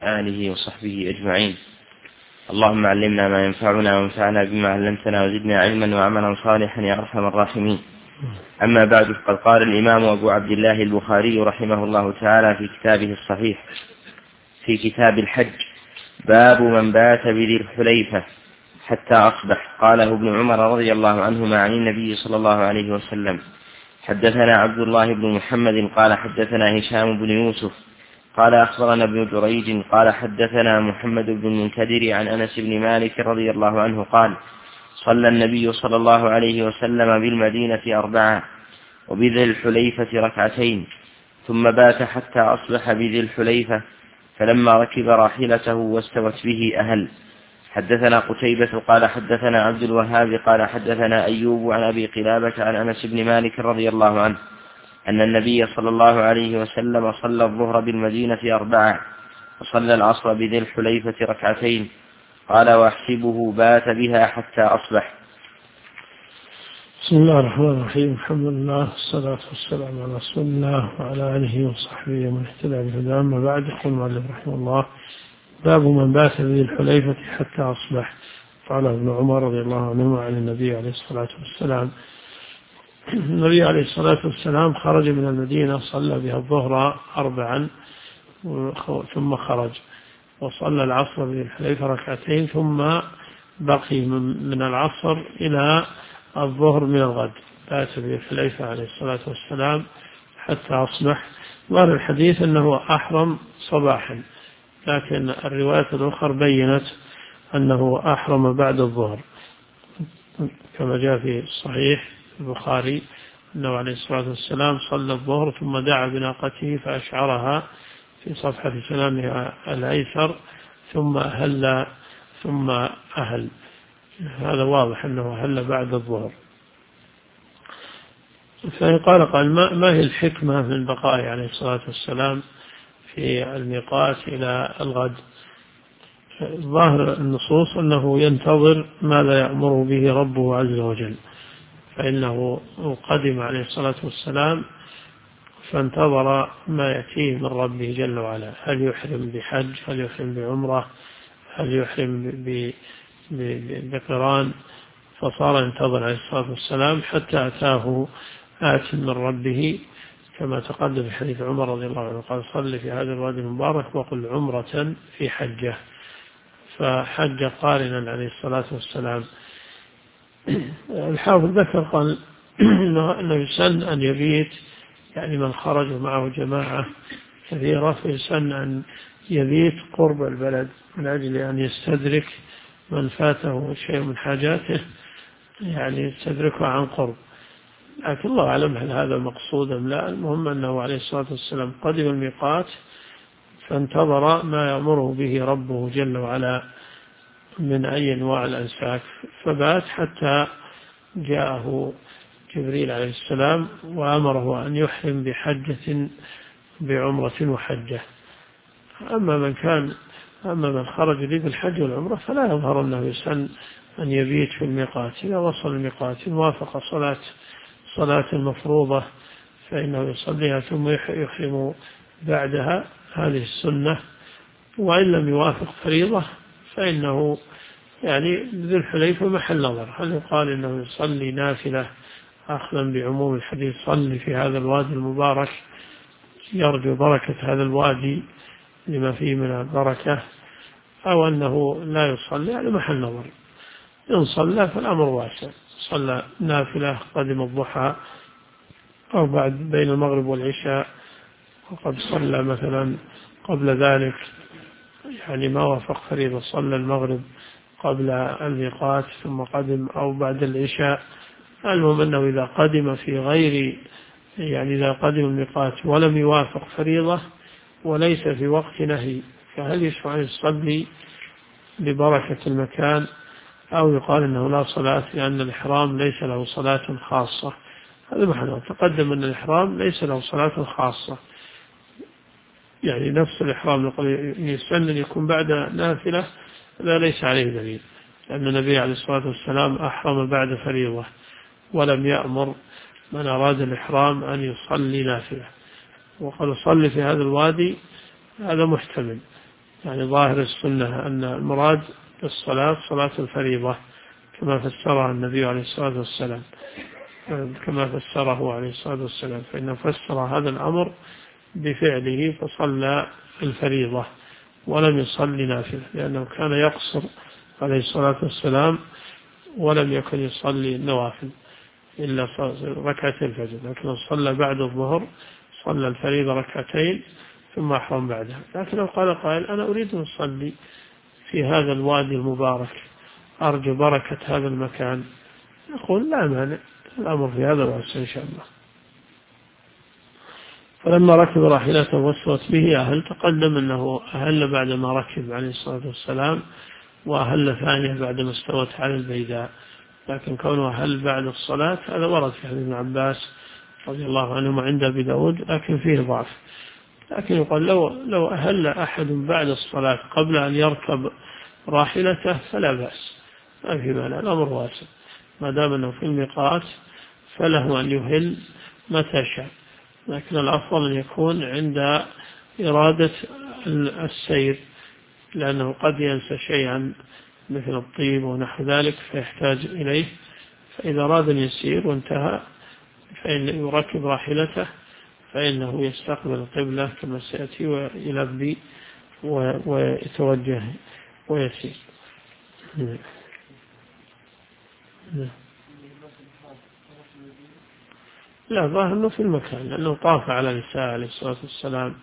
آله وصحبه أجمعين. اللهم علمنا ما ينفعنا وانفعنا بما علمتنا وزدنا علما وعملا صالحا يا أرحم الراحمين. أما بعد، فقد قال الإمام أبو عبد الله البخاري رحمه الله تعالى في كتابه الصحيح في كتاب الحج: باب من بات بذي الحليفة حتى أصبح. قاله ابن عمر رضي الله عنهما عن النبي صلى الله عليه وسلم. حدثنا عبد الله بن محمد قال حدثنا هشام بن يوسف قال أخبرنا ابن جريج قال حدثنا محمد بن المنكدر عن أنس بن مالك رضي الله عنه قال: صلى النبي صلى الله عليه وسلم بالمدينة 4 وبذي الحليفة 2 ثم بات حتى أصبح بذي الحليفة، فلما ركب راحلته واستوت به أهل. حدثنا قتيبة قال حدثنا عبد الوهاب قال حدثنا أيوب عن أبي قلابة عن أنس بن مالك رضي الله عنه أن النبي صلى الله عليه وسلم صلى الظهر بالمدينة 4 وصلى العصر بذي الحليفة 2. قال: واحسبه بات بها حتى أصبح. بسم الله الرحمن الرحيم. الحمد لله والصلاة والسلام على رسول الله وعلى آله وصحبه ومن اهتدى بهداه. أما بعد، يقول المؤلف رحمه الله: باب من بات بذي الحليفة حتى أصبح. قال ابن عمر رضي الله عنهما عن النبي عليه الصلاة والسلام: النبي عليه الصلاة والسلام خرج من المدينة، صلى بها الظهر 4 ثم خرج وصلى العصر بذي الحليفة 2 ثم بقي من العصر إلى الظهر من الغد. بات بذي الحليفة عليه الصلاة والسلام حتى أصبح. ظاهر الحديث أنه أحرم صباحا، لكن الرواية الأخرى بينت أنه أحرم بعد الظهر، كما جاء في الصحيح البخاري أنه عليه الصلاة والسلام صلى الظهر ثم دعا بناقته فأشعرها في صفحة سنامها الأيسر ثم أهل. هذا واضح أنه أهل بعد الظهر. قال ما هي الحكمة من بقائه عليه الصلاة والسلام في الميقات إلى الغد؟ ظاهر النصوص أنه ينتظر ماذا يأمره به ربه عز وجل، فإنه قدم عليه الصلاة والسلام فانتظر ما يأتيه من ربه جل وعلا، هل يحرم بحج، هل يحرم بعمرة، هل يحرم بقران، فصار ينتظر عليه الصلاة والسلام حتى أتاه آت من ربه، كما تقدم في حديث عمر رضي الله عنه قال: صل في هذا الوادي المبارك وقل عمرة في حجة. فحج قارنا عليه الصلاة والسلام. الحافظ ذكر قال أنه يسن أن يبيت، يعني من خرج معه جماعة كثيرة فيسن أن يبيت قرب البلد من أجل أن يستدرك من فاته شيء من حاجاته، يعني يستدركه عن قرب. لكن الله أعلم هل هذا مقصود أم لا. المهم أنه عليه الصلاة والسلام قدم الميقات فانتظر ما يأمره به ربه جل وعلا من أي أنواع الأنساك، فبات حتى جاءه جبريل عليه السلام وأمره أن يحرم بحجة بعمرة وحجة. أما من خرج لي بالحج والعمرة فلا يظهر أنه يسن أن يبيت في الميقات. إذا وصل الميقات وافق صلاة المفروضة فإنه يصليها ثم يحرم بعدها، هذه السنة. وإن لم يوافق فريضة فإنه يعني ذي الحليفة محل نظر، هل يقال إنه يصلي نافلة أخذا بعموم الحديث: صلي في هذا الوادي المبارك، يرجو بركة هذا الوادي لما فيه من البركة، أو أنه لا يصلي، يعني محل نظر. إن صلى فالأمر واسع، صلى نافلة قدم الضحى أو بعد بين المغرب والعشاء وقد صلى مثلا قبل ذلك، يعني ما وافق فريضة، صلى المغرب قبل الميقات ثم قدم أو بعد العشاء. المهم أنه إذا قدم في غير، يعني إذا قدم الميقات ولم يوافق فريضة وليس في وقت نهي، فهل يشرع أن يصلي ببركة المكان، أو يقال أنه لا صلاة لأن الإحرام ليس له صلاة خاصة؟ هذا محل. تقدم أن الإحرام ليس له صلاة خاصة، يعني نفس الإحرام يستن أن يكون بعد نافلة، لا ليس عليه دليل، لأن النبي عليه الصلاة والسلام أحرم بعد فريضة ولم يأمر من أراد الإحرام أن يصلي نافلة. وقال: صلي في هذا الوادي، هذا محتمل، يعني ظاهر السنة أن المراد بالصلاة صلاة الفريضة كما فسرها النبي عليه الصلاة والسلام، كما فسره عليه الصلاة والسلام، فإنه فسر هذا الأمر بفعله فصلى الفريضة ولم يصلي نافلة، لأنه كان يقصر عليه الصلاة والسلام ولم يكن يصلي النوافل إلا ركعتي الفجر، لكن صلى بعد الظهر صلى الفريضة ركعتين ثم أحرم بعدها. لكن لو قال قائل أنا أريد أن أصلي في هذا الوادي المبارك أرجو بركة هذا المكان، يقول لا مانع، الأمر في هذا واسع إن شاء الله. فلما ركب راحلته وصلت به أهل، تقدم أنه أهل بعدما ركب عليه الصلاة والسلام، وأهل ثانية بعدما استوت على البيداء، لكن كونه أهل بعد الصلاة هذا ورد في حديث ابن عباس رضي الله عنهما عند أبي داود، لكن فيه ضعف. لكن يقول لو أهل أحد بعد الصلاة قبل أن يركب راحلته فلا بأس، ما في مانع، الأمر واسع، ما دام أنه في الميقات فله أن يهل متى شاء، لكن الأفضل أن يكون عند إرادة السير، لأنه قد ينسى شيئا مثل الطيب ونحو ذلك فيحتاج إليه، فإذا أراد أن يسير وانتهى فإن يركب راحلته فإنه يستقبل القبلة كما سيأتي ويلبي ويتوجه ويسير. لا، ظاهر أنه في المكان، لأنه طاف على نساء عليه الصلاة والسلام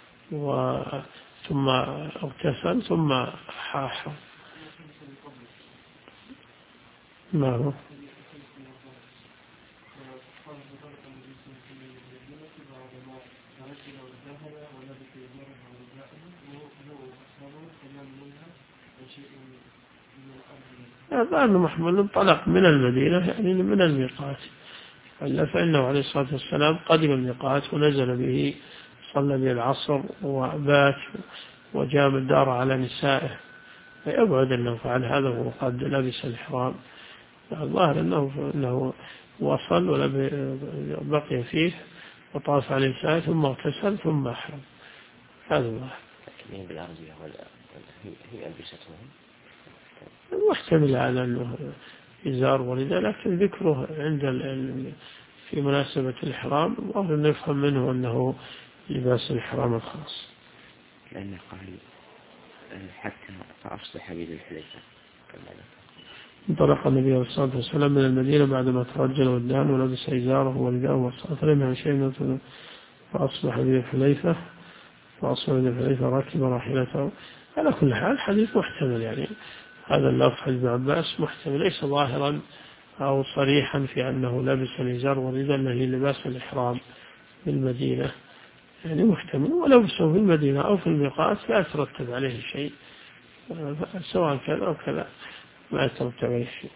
ثم اغتسل ثم حاح. ما هو هذا أنه محمول انطلق من المدينة يعني من الميقات، فإنه عليه الصلاة والسلام قدم الميقات ونزل به، صلى به العصر وبات وجاء الدار على نسائه، فيبعد أنه فعل هذا وهو قد لبس الإحرام. الظاهر أنه وصل بقي فيه وطاف على نسائه ثم اغتسل ثم أحرم، هذا الله. هي ألبستهم محتمل على أنه إزار ورداء، لكن ذكره عند في مناسبة الإحرام وأظن نفهم منه أنه لباس الإحرام الخاص، لأنه قال حتى فأصبح بذي الحليفة. انطلق النبي صلى الله عليه وسلم من المدينة بعدما ترجل ودان ولبس إزاره ورداءه وصلى فلم شيء فأصبح بذي الحليفة ركب راحلته. على كل حال حديث محتمل، يعني هذا اللفظ حديث ابن عباس محتمل، ليس ظاهرا أو صريحا في أنه لبس الإزار والرداء الذي لباس الإحرام في المدينة، يعني محتمل، ولبسه في المدينة أو في الميقات لا يترتب عليه شيء، سواء كذا أو كذا ما يترتب عليه شيء.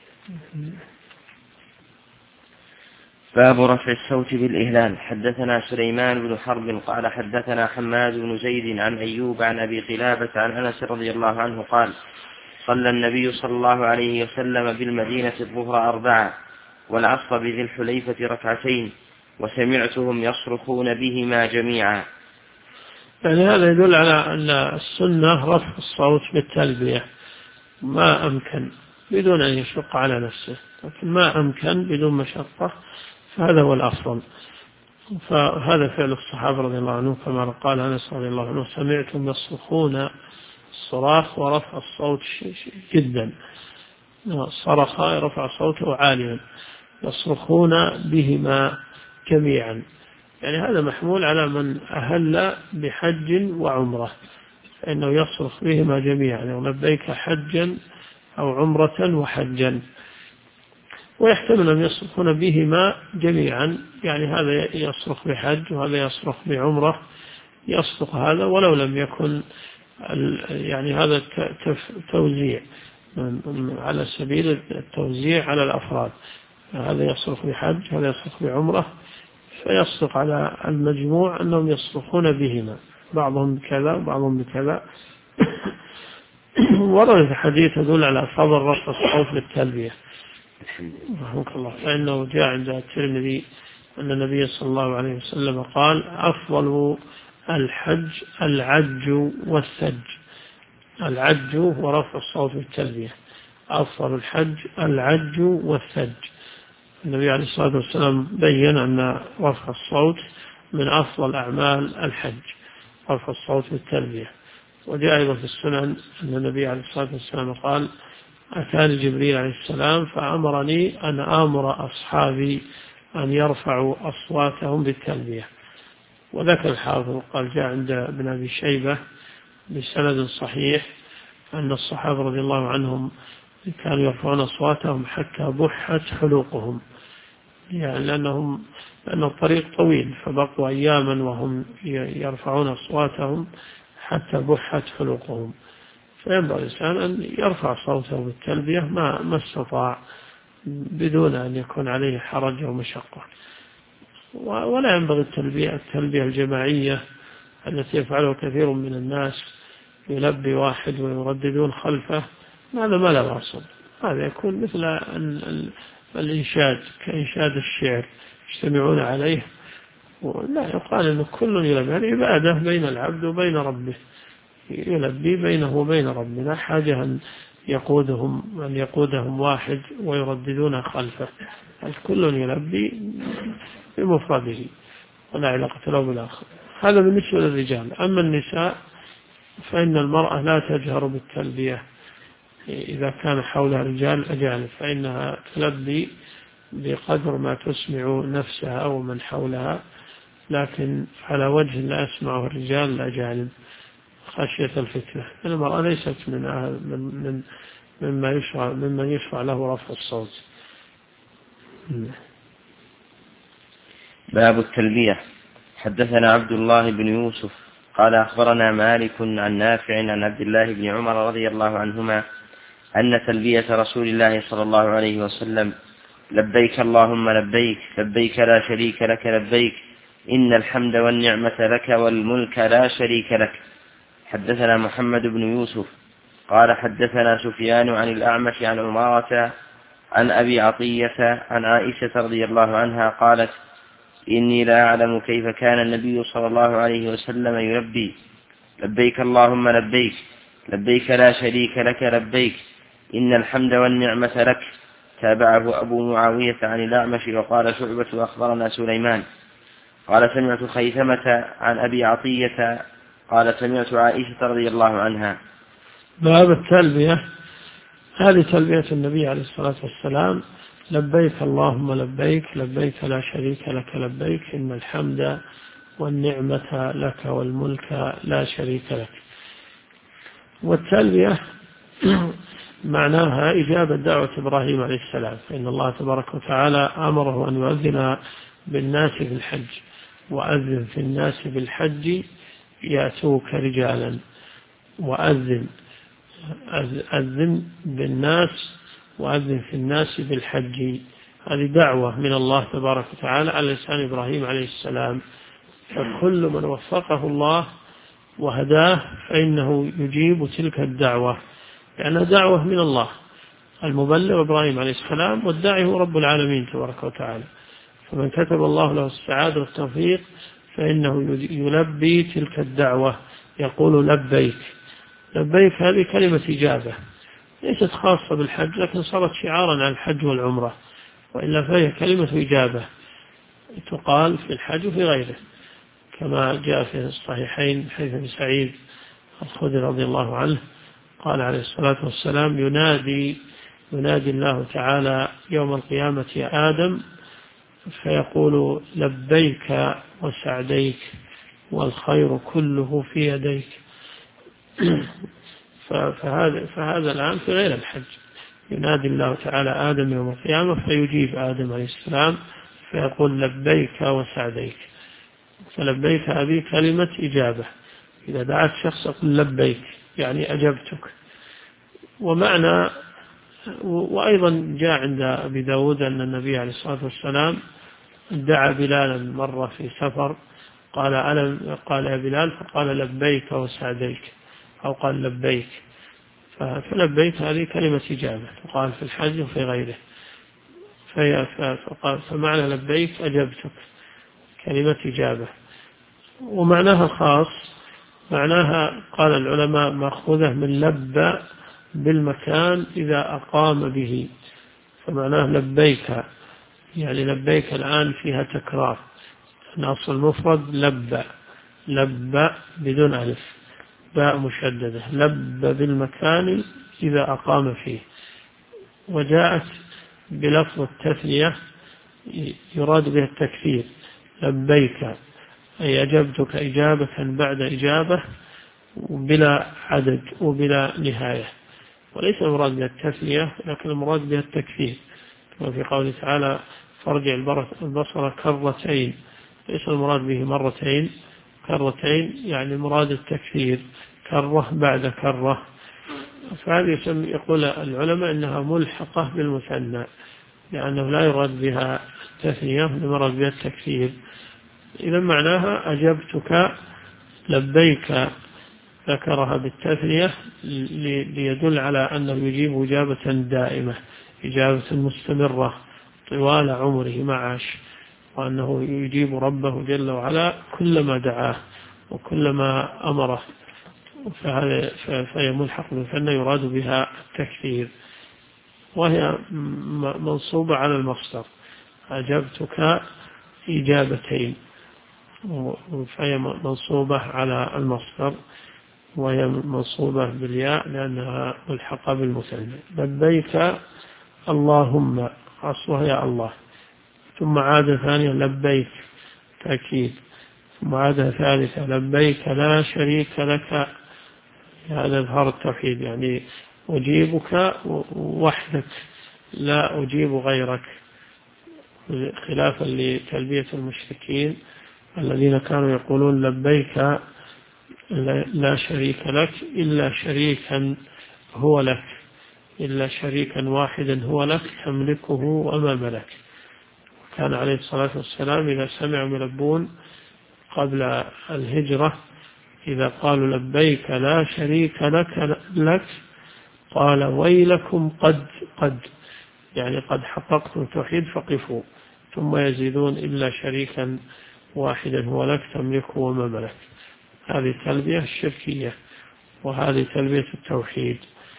باب رفع الصوت بالإهلال. حدثنا سليمان بن حرب قال حدثنا حماد بن زيد عن أيوب عن أبي قلابة عن أنس رضي الله عنه قال صلى النبي صلى الله عليه وسلم بالمدينة الظهر 4 والعصر بذي الحليفة 2 وسمعتهم يصرخون بهما جميعا. يعني هذا يدل على أن السنة رفع الصوت بالتلبية ما أمكن بدون أن يشق على نفسه، لكن ما أمكن بدون مشقة فهذا هو الأفضل. فهذا فعل الصحابة رضي الله عنهم، كما قال أنس رضي الله عنه سمعتم يصرخون الصراخ ورفع الصوت جدا، صرخ رفع صوته عاليا، يصرخون بهما جميعا، يعني هذا محمول على من أهل بحج وعمرة فإنه يصرخ بهما جميعا، يعني لبيك حجا أو عمرة وحجا، ويحتمل أن يصرخون بهما جميعا، يعني هذا يصرخ بحج وهذا يصرخ بعمرة، يصرخ هذا ولو لم يكن يعني هذا توزيع على سبيل التوزيع على الأفراد، هذا يصرخ بحج هذا يصرخ بعمرة، فيصرخ على المجموع أنهم يصرخون بهما بعضهم بكذا وبعضهم بكذا. ورد حديث يدل على فضل رفع الصوت بالتلبية رحمك الله، فإنه جاء عند الترمذي أن النبي صلى الله عليه وسلم قال أفضل الحج العج والثج، العج ورفع الصوت بالتلبية. أفضل الحج العج والثج. النبي عليه الصلاة والسلام بين أن رفع الصوت من أفضل أعمال الحج، رفع الصوت بالتلبية. وجاء أيضا في السنن أن النبي عليه الصلاة والسلام قال: أتاني جبريل عليه السلام فأمرني أن آمر أصحابي أن يرفعوا أصواتهم بالتلبية. وذكر الحافظ قال: جاء عند ابن أبي شيبة بسند صحيح أن الصحابة رضي الله عنهم كانوا يرفعون أصواتهم حتى بحت حلوقهم، يعني لأن الطريق طويل، فبقوا أياما وهم يرفعون أصواتهم حتى بحت حلوقهم. فينبغي الإنسان أن يرفع صوته بالتلبية ما استطاع، بدون أن يكون عليه حرج أو مشقة. ولا ينبغي التلبية الجماعية التي يفعله كثير من الناس، يلبي واحد ويرددون خلفه، هذا ما له أصل. هذا يكون مثل الإنشاد، كإنشاد الشعر يجتمعون عليه. لا، يقال أن كل يلبي، هذه عبادة بين العبد وبين ربه، يلبي بينه وبين ربه، لا حاجة أن يقودهم واحد ويرددون خلفه. الكل يلبي بمفرده ولا علاقة له بالآخر. هذا بالنسبة للرجال. أما النساء فإن المرأة لا تجهر بالتلبية إذا كان حولها رجال أجانب، فإنها تلبي بقدر ما تسمع نفسها أو من حولها، لكن على وجه لا يسمعه الرجال الأجانب خشية الفتنة. المرأة ليست ممن يشرع له رفع الصوت. باب التلبية. حدثنا عبد الله بن يوسف قال أخبرنا مالك عن نافع عن عبد الله بن عمر رضي الله عنهما أن تلبية رسول الله صلى الله عليه وسلم: لبيك اللهم لبيك، لبيك لا شريك لك لبيك، إن الحمد والنعمة لك والملك لا شريك لك. حدثنا محمد بن يوسف قال حدثنا سفيان عن الأعمش عن عمارة عن أبي عطية عن عائشة رضي الله عنها قالت: إني لا أعلم كيف كان النبي صلى الله عليه وسلم يلبي: لبيك اللهم لبيك، لبيك لا شريك لك لبيك، إن الحمد والنعمة لك. تابعه أبو معاوية عن الأعمش. وقال شعبة أخبرنا سليمان قال سمعت خيثمة عن أبي عطية قال سمعت عائشة رضي الله عنها. باب التلبية. هذه تلبية النبي عليه الصلاة والسلام: لبيك اللهم لبيك، لبيك لا شريك لك لبيك، إن الحمد والنعمة لك والملك لا شريك لك. والتلبية معناها إجابة دعوة إبراهيم عليه السلام، فإن الله تبارك وتعالى أمره أن يؤذن بالناس في الحج: وأذن في الناس بالحج يأتوك رجالا. وأذن بالناس وأذن في الناس بالحج. هذه دعوة من الله تبارك وتعالى على لسان إبراهيم عليه السلام. فكل من وفقه الله وهداه فإنه يجيب تلك الدعوة، لأنها دعوة من الله. المبلغ إبراهيم عليه السلام، والداعي هو رب العالمين تبارك وتعالى. فمن كتب الله له السعادة والتوفيق فإنه يلبي تلك الدعوة، يقول لبيك. لبيك هذه كلمة إجابة، ليست خاصة بالحج، لكن صارت شعارا عن الحج والعمرة، وإلا فهي كلمة إجابة تقال في الحج وفي غيره، كما جاء في الصحيحين حديث ابن سعيد الخدري رضي الله عنه قال عليه الصلاة والسلام: ينادي الله تعالى يوم القيامة يا آدم، فيقول: لبيك وسعديك والخير كله في يديك. فهذا الآن في غير الحج، ينادي الله تعالى آدم يوم القيامة فيجيب آدم عليه السلام فيقول: لبيك وسعديك. فلبيك هذه كلمة إجابة، إذا دعت شخص قل لبيك يعني أجبتك. وأيضا جاء عند أبي داود أن النبي عليه الصلاة والسلام دعا بلالا مرة في سفر، قال يا بلال، فقال: لبيك وسعديك، أو قال لبيك. فلبيك هذه كلمة إجابة تقال في الحج وفي غيره. فمعنى لبيك أجبتك، كلمة إجابة. ومعناها خاص معناها قال العلماء مأخوذة من لبى بالمكان إذا أقام به، فمعناه لبيك، يعني لبيك الآن فيها تكرار، أصل المفرد لبى، لبى بدون ألف، باء مشددة، لبى بالمكان إذا أقام فيه. وجاءت بلفظ التثنية يراد به التكثير، لبيك أي أجبتك إجابة بعد إجابة بلا عدد وبلا نهاية، وليس المراد بها التثنية لكن المراد بها التكثير، وفي قوله تعالى فارجع البصر كرتين، ليس المراد به مرتين، كرتين يعني مراد التكثير، كرة بعد كرة. فهذه يقول العلماء إنها ملحقة بالمثنى، لأنه لا يراد بها التثنية المراد بها التكثير. إذا معناها أجبتك لبيك، ذكرها بالتثنية ليدل على أنه يجيب إجابة دائمة، إجابة مستمرة طوال عمره ما عاش، وأنه يجيب ربه جل وعلا كلما دعاه وكلما أمره، فهي ملحق بالمثنى يراد بها التكثير، وهي منصوبة على المصدر، أجبتك إجابتين، فهي منصوبة على المصدر، وهي منصوبة بالياء لأنها ملحقة بالمثنى. لبيك اللهم، أصلها يا الله، ثم عادة ثانية لبيك تأكيد، ثم عادة ثالثة لبيك لا شريك لك، هذا إظهار التوحيد، يعني أجيبك وحدك لا أجيب غيرك، خلافا لتلبية المشركين الذين كانوا يقولون لبيك لا شريك لك إلا شريكا هو لك، إلا شريكا واحدا هو لك تملكه وما ملك. كان عليه الصلاة والسلام إذا سمعوا يلبون قبل الهجرة إذا قالوا لبيك لا شريك لك قال ويلكم قد يعني قد حققتم التوحيد فقفوا، ثم يزيدون إلا شريكا واحدا هو لك تملكه وما ملك. هذه تلبية الشركية وهذه تلبية التوحيد.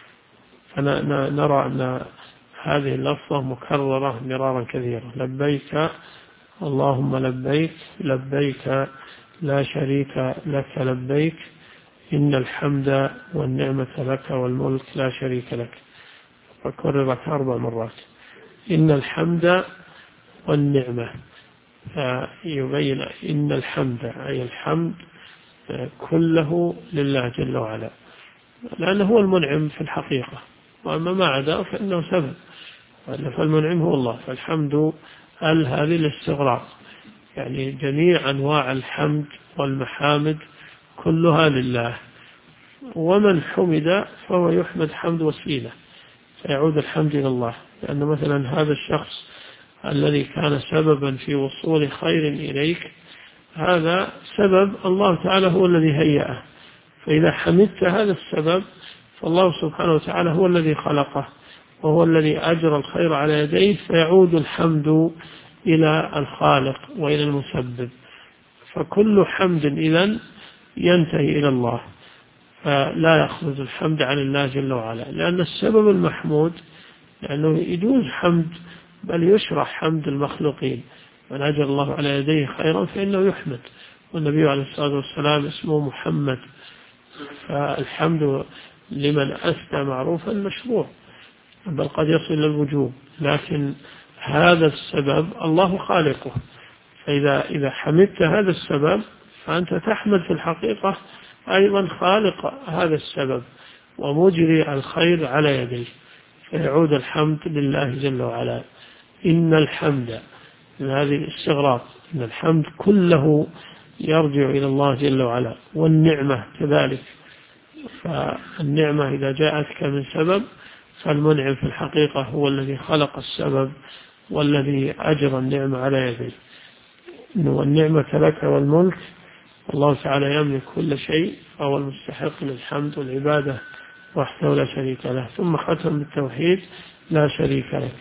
فنرى أن هذه اللفظة مكررة مرارا كثيرا، لبيك اللهم لبيك، لبيك لا شريك لك لبيك، إن الحمد والنعمة لك والملك لا شريك لك، فكررت 4 مرات. إن الحمد والنعمة، فيبين إن الحمد أي الحمد كله لله جل وعلا، لأنه هو المنعم في الحقيقة، وأما ما عدا فإنه سبب، فالمنعم هو الله. فالحمد هذه الاستغراق، يعني جميع أنواع الحمد والمحامد كلها لله، ومن حمد فهو يحمد حمد وسيلة فيعود الحمد إلى الله، لأن مثلا هذا الشخص الذي كان سببا في وصول خير إليك هذا سبب الله تعالى هو الذي هيأه، فإذا حمدت هذا السبب فالله سبحانه وتعالى هو الذي خلقه وهو الذي أجرى الخير على يديه، فيعود الحمد إلى الخالق وإلى المسبب، فكل حمد إذن ينتهي إلى الله، فلا يخرج الحمد عن الله جل وعلا، لأن السبب المحمود، لأنه يجوز حمد بل يشرح حمد المخلوقين، من أجر الله على يديه خيرا فإنه يحمد، والنبي عليه الصلاة والسلام اسمه محمد، فالحمد لمن أثنى معروفا مشروع، بل قد يصل إلى الوجوب، لكن هذا السبب الله خالقه، فإذا حمدت هذا السبب فأنت تحمد في الحقيقة أيضا خالق هذا السبب ومجري الخير على يديه، فيعود الحمد لله جل وعلا. إن الحمد، هذه الاستغراق، إن الحمد كله يرجع إلى الله جل وعلا، والنعمة كذلك، فالنعمة إذا جاءتك من سبب فالمنعم في الحقيقة هو الذي خلق السبب والذي أجرى النعمة على يديه. والنعمة لك والملك، الله تعالى يملك كل شيء فهو المستحق للحمد والعبادة وحده لا شريك له. ثم ختم بالتوحيد لا شريك لك.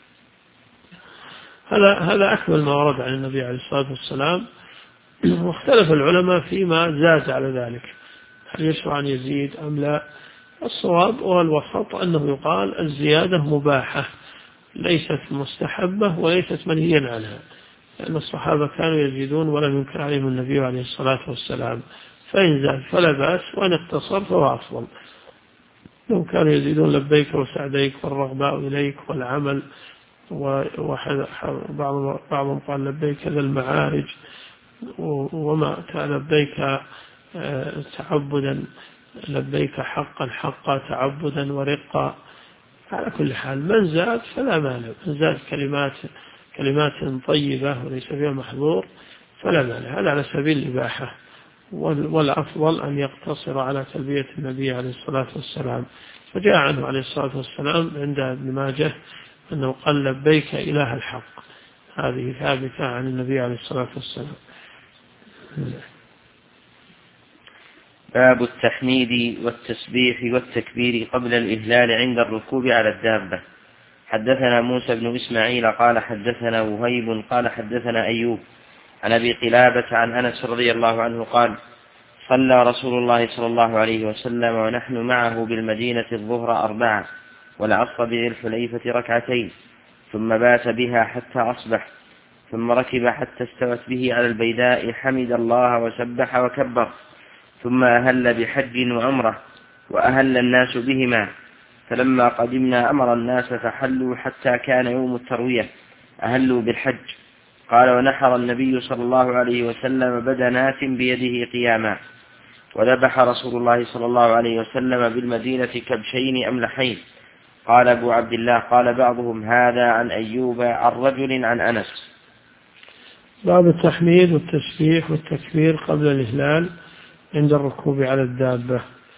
هذا أكمل ما ورد عن النبي عليه الصلاة والسلام، واختلف العلماء فيما زاد على ذلك، هل يشرع أن يزيد أم لا؟ الصواب والوسط أنه يقال الزيادة مباحة ليست مستحبة وليست منهيا عنها، لأن الصحابة كانوا يزيدون ولم ينكر عليهم النبي عليه الصلاة والسلام، فإن زاد فلا بأس، وإن اقتصر فهو أفضل. لو كانوا يزيدون لبيك وسعديك والرغباء إليك والعمل، بعضهم قال لبيك ذا المعارج، وما لبيك تعبدا، لبيك حقا تعبدا ورقا. على كل حال من زاد فلا مانع، من زاد كلمات طيبة وليس فيها محظور فلا مانع، هذا على سبيل الإباحة. والأفضل أن يقتصر على تلبية النبي عليه الصلاة والسلام، فجاء عنه عليه الصلاة والسلام عند ابن ماجه أنه قال لبيك إله الحق، هذه ثابتة عن النبي عليه الصلاة والسلام. باب التحميد والتسبيح والتكبير قبل الإهلال عند الركوب على الدابة. حدثنا موسى بن إسماعيل قال حدثنا وهيب قال حدثنا أيوب عن أبي قلابة عن أنس رضي الله عنه قال صلى رسول الله صلى الله عليه وسلم ونحن معه بالمدينة الظهر 4 والعصر بذي الحليفة 2 ثم بات بها حتى أصبح، ثم ركب حتى استوت به على البيداء حمد الله وسبح وكبر، ثم أهل بحج وعمرة وأهل الناس بهما، فلما قدمنا أمر الناس فحلوا حتى كان يوم التروية أهلوا بالحج. قال ونحر النبي صلى الله عليه وسلم بدنات بيده قياما، وذبح رسول الله صلى الله عليه وسلم بالمدينة كبشين أملحين. قال أبو عبد الله قال بعضهم هذا عن أيوب عن رجل عن أنس. باب التحميد والتسبيح والتكبير قبل الإهلال عند الركوب على الدابة.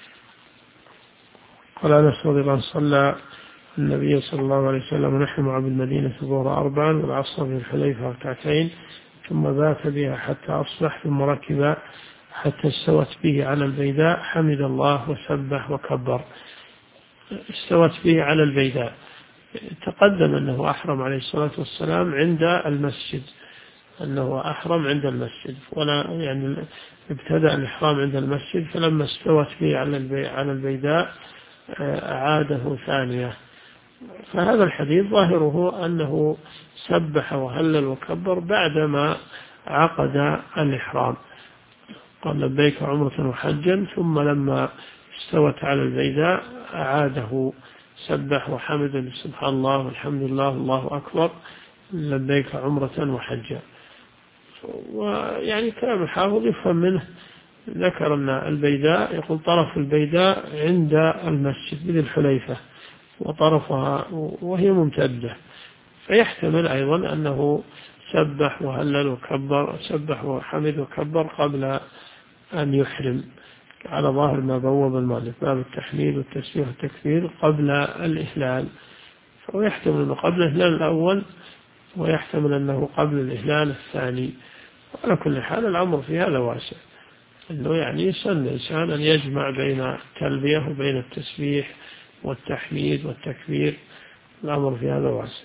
قال أنس رضي الله عنه صلى النبي صلى الله عليه وسلم ونحن مع بالمدينة الظهر 4 والعصر بالحليفة 2 ثم بات بها حتى أصبح، ثم ركب حتى استوت به على البيداء حمد الله وسبح وكبر. استوت به على البيداء، تقدم أنه أحرم عليه الصلاة والسلام عند المسجد، أنه أحرم عند المسجد، ولا يعني ابتدأ الإحرام عند المسجد، فلما استوت به على البيداء أعاده ثانية. فهذا الحديث ظاهره أنه سبح وهلل وكبر بعدما عقد الإحرام، قال لبيك عمرة وحجا، ثم لما استوت على البيداء أعاده سبح وحمد سبحان الله والحمد لله الله أكبر لبيك عمرة وحجا. ويعني كلام الحافظ يفهم منه، ذكر أن البيداء يقول طرف البيداء عند المسجد بذي الحليفة وطرفها وهي ممتدة، فيحتمل أيضا أنه سبح وهلل وكبر، سبح وحمد وكبر قبل أن يحرم، على ظاهر ما بوب المؤلف باب التحميد والتسبيح والتكبير قبل الإهلال. فهو يحتمل أنه قبل الإهلال الأول ويحتمل أنه قبل الإهلال الثاني. على كل حال الأمر في هذا واسع، أنه يعني يسن الإنسان أن يجمع بين التلبية وبين التسبيح والتحميد والتكبير، الأمر في هذا واسع.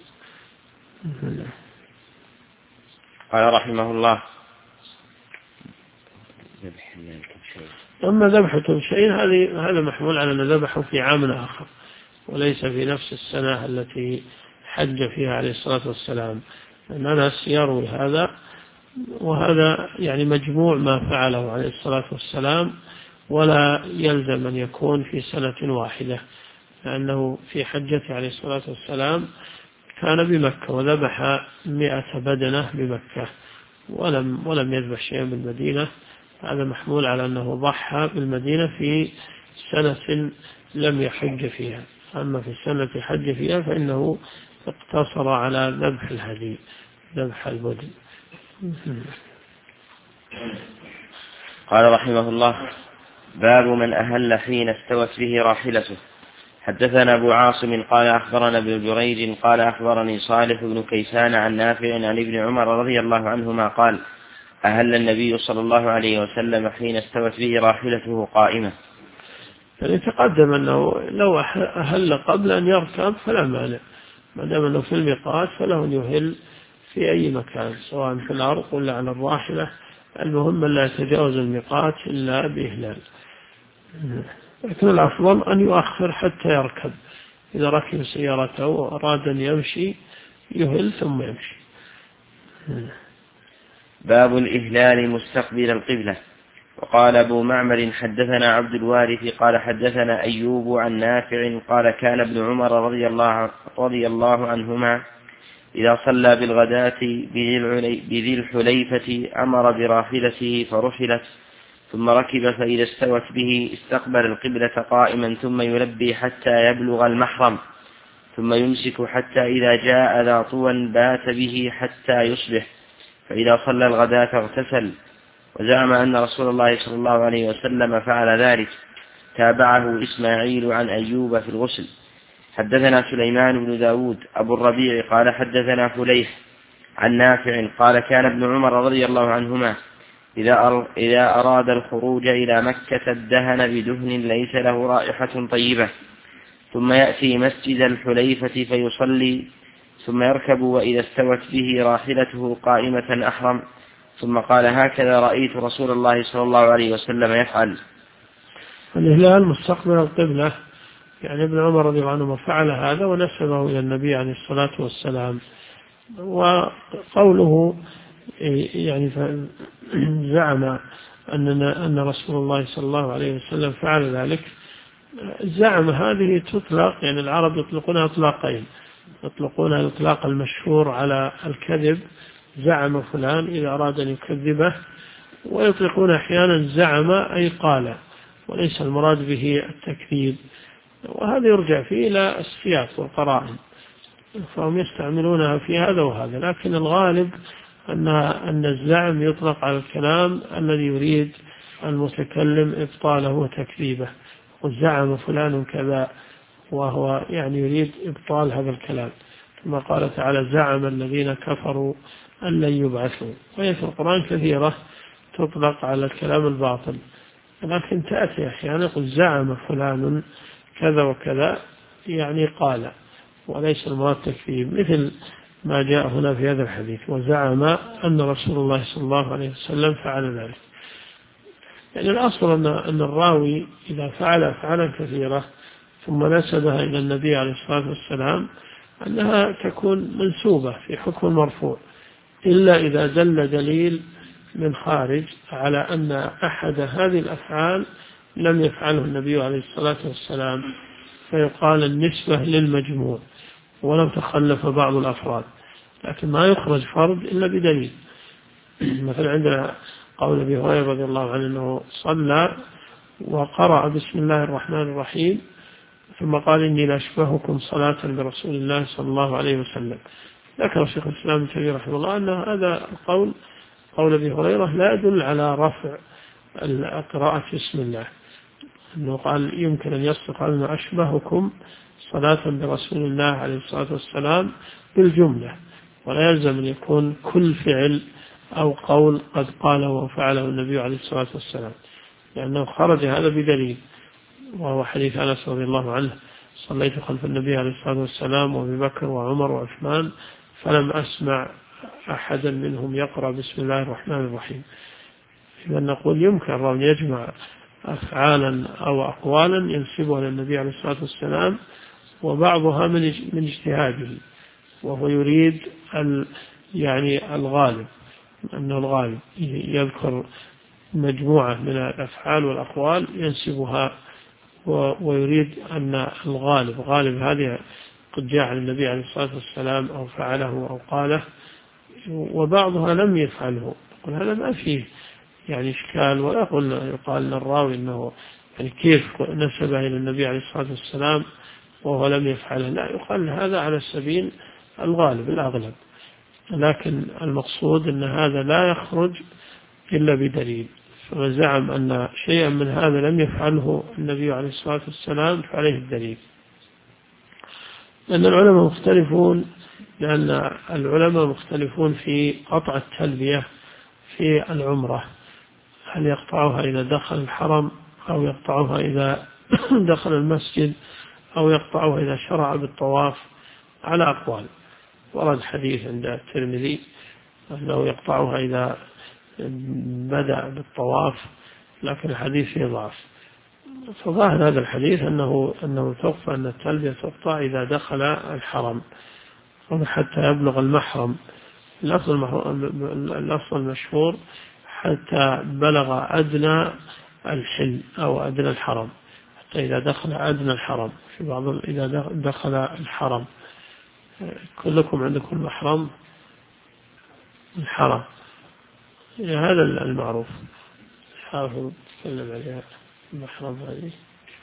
قال رحمه الله أما ذبح كبشين هذا محمول على أن ذبحه في عام آخر وليس في نفس السنة التي حج فيها عليه الصلاة والسلام، أن أنس يروي هذا، وهذا يعني مجموع ما فعله عليه الصلاة والسلام، ولا يلزم أن يكون في سنة واحدة، لأنه في حجته عليه الصلاة والسلام كان بمكة وذبح 100 بدنة بمكة ولم يذبح شيئا بالمدينة. هذا محمول على أنه ضحى بالمدينة في سنة لم يحج فيها، أما في السنة حج فيها فإنه اقتصر على ذبح الهدي، ذبح البدن. قال رحمه الله باب من أهل حين استوت به راحلته. حدثنا أبو عاصم قال أخبرنا ابن جريج قال أخبرني صالح بن كيسان عن نافع عن ابن عمر رضي الله عنهما قال أهل النبي صلى الله عليه وسلم حين استوت به راحلته قائمة. يعني تقدم أنه لو أهل قبل أن يركب فلا مانع، ما دام أنه في الميقات فله أن يهل في أي مكان سواء في الأرض ولا على الراحلة، المهم لا يتجاوز الميقات إلا بإهلال. لكن الأفضل أن يؤخر حتى يركب، إذا ركب سيارته وأراد أن يمشي يهل ثم يمشي. باب الإهلال مستقبل القبلة. وقال أبو معمر حدثنا عبد الوارث قال حدثنا أيوب عن نافع قال كان ابن عمر رضي الله عنهما إذا صلى بالغداة بذي الحليفة أمر براحلته فرحلت ثم ركب فإذا استوت به استقبل القبلة قائما ثم يلبي حتى يبلغ المحرم ثم يمسك حتى إذا جاء ذا طوى بات به حتى يصبح فإذا صلى الغداة اغتسل. وزعم أن رسول الله صلى الله عليه وسلم فعل ذلك. تابعه إسماعيل عن أيوب في الغسل. حدثنا سليمان بن داود أبو الربيع قال حدثنا فليح عن نافع قال كان ابن عمر رضي الله عنهما إذا أراد الخروج إلى مكة ادهن بدهن ليس له رائحة طيبة ثم يأتي مسجد الحليفة فيصلي ثم يركب وإذا استوت به راحلته قائمة أحرم ثم قال هكذا رأيت رسول الله صلى الله عليه وسلم يفعل. الإهلال مستقبل القبلة، يعني ابن عمر رضي الله عنه فعل هذا ونسبه إلى النبي عليه الصلاة والسلام. وقوله يعني زعم أن رسول الله صلى الله عليه وسلم فعل ذلك، زعم هذه تطلق، يعني العرب يطلقونها إطلاقين، يطلقون الإطلاق المشهور على الكذب زعم فلان إذا أراد أن يكذبه، ويطلقون أحيانا زعم أي قال، وليس المراد به التكذيب، وهذا يرجع فيه إلى السياق والقرائن، فهم يستعملونها في هذا وهذا. لكن الغالب أن الزعم يطلق على الكلام الذي يريد المتكلم إبطاله وتكذيبه، وزعم فلان كذا، وهو يعني يريد إبطال هذا الكلام، كما قال تعالى زعم الذين كفروا أن لن يبعثوا. وهي في القرآن كثيرة تطلق على الكلام الباطل، لكن تأتي أحيانا يقول زعم فلان كذا وكذا، يعني قال، وليس المراد تكذيب، مثل ما جاء هنا في هذا الحديث وزعم أن رسول الله صلى الله عليه وسلم فعل ذلك. يعني الأصل أن الراوي إذا فعل أفعالا كثيرة ثم نسبها إلى النبي عليه الصلاة والسلام أنها تكون منسوبة في حكم المرفوع، إلا إذا دل دليل من خارج على أن أحد هذه الأفعال لم يفعله النبي عليه الصلاة والسلام، فيقال النسبة للمجموع ولم تخلف بعض الأفراد، لكن ما يخرج فرد إلا بدليل. مثلا عندنا قول أبي هريرة رضي الله عنه أنه صلى وقرأ بسم الله الرحمن الرحيم ثم قال إني لأشبهكم صلاة برسول الله صلى الله عليه وسلم. ذكر شيخ الإسلام ابن تيمية رحمه الله أن هذا القول قول أبي هريرة لا يدل على رفع القراءة بسم الله، أنه قال يمكن أن يصدق أن أشبهكم صلاة برسول الله عليه الصلاة والسلام بالجملة، ولا يلزم أن يكون كل فعل أو قول قد قاله وفعله النبي عليه الصلاة والسلام، لأنه خرج هذا بدليل، وهو حديث أنس رضي الله عنه صليت خلف النبي عليه الصلاة والسلام وأبي بكر وعمر وعثمان فلم أسمع أحدا منهم يقرأ بسم الله الرحمن الرحيم. إذا نقول يمكن أن يجمع أفعالا أو أقوالا ينسبها للنبي عليه الصلاة والسلام، وبعضها من اجتهاده، وهو يريد يعني الغالب، أنه الغالب يذكر مجموعة من الأفعال والأقوال ينسبها، ويريد أن الغالب غالب هذه قد جاء عن النبي عليه الصلاة والسلام أو فعله أو قاله، وبعضها لم يفعله. يقول هذا ما فيه يعني إشكال، ولا يقال للراوي أنه يعني كيف نسبه إلى النبي عليه الصلاة والسلام وهو لم يفعله، لا، يقال هذا على السبيل الغالب الأغلب، لكن المقصود أن هذا لا يخرج إلا بدليل. فزعم أن شيئا من هذا لم يفعله النبي عليه الصلاة والسلام فعليه الدليل. لأن العلماء مختلفون في قطع التلبية في العمرة، هل يقطعها إذا دخل الحرم أو يقطعها إذا دخل المسجد أو يقطعها إذا شرع بالطواف، على أقوال. ورد حديث عند الترمذي أنه يقطعها إذا بدأ بالطواف، لكن الحديث فيه ضعف. فظاهر هذا الحديث أنه تقطع، أن التلبية تقطع إذا دخل الحرم حتى يبلغ المحرم. الأصل المشهور حتى بلغ أدنى الحل أو أدنى الحرم، حتى إذا دخل أدنى الحرم، في بعض إذا دخل الحرم. كلكم عندكم محرم الحرم، هذا المعروف. حافظ تكلم عليها المحرم هذه.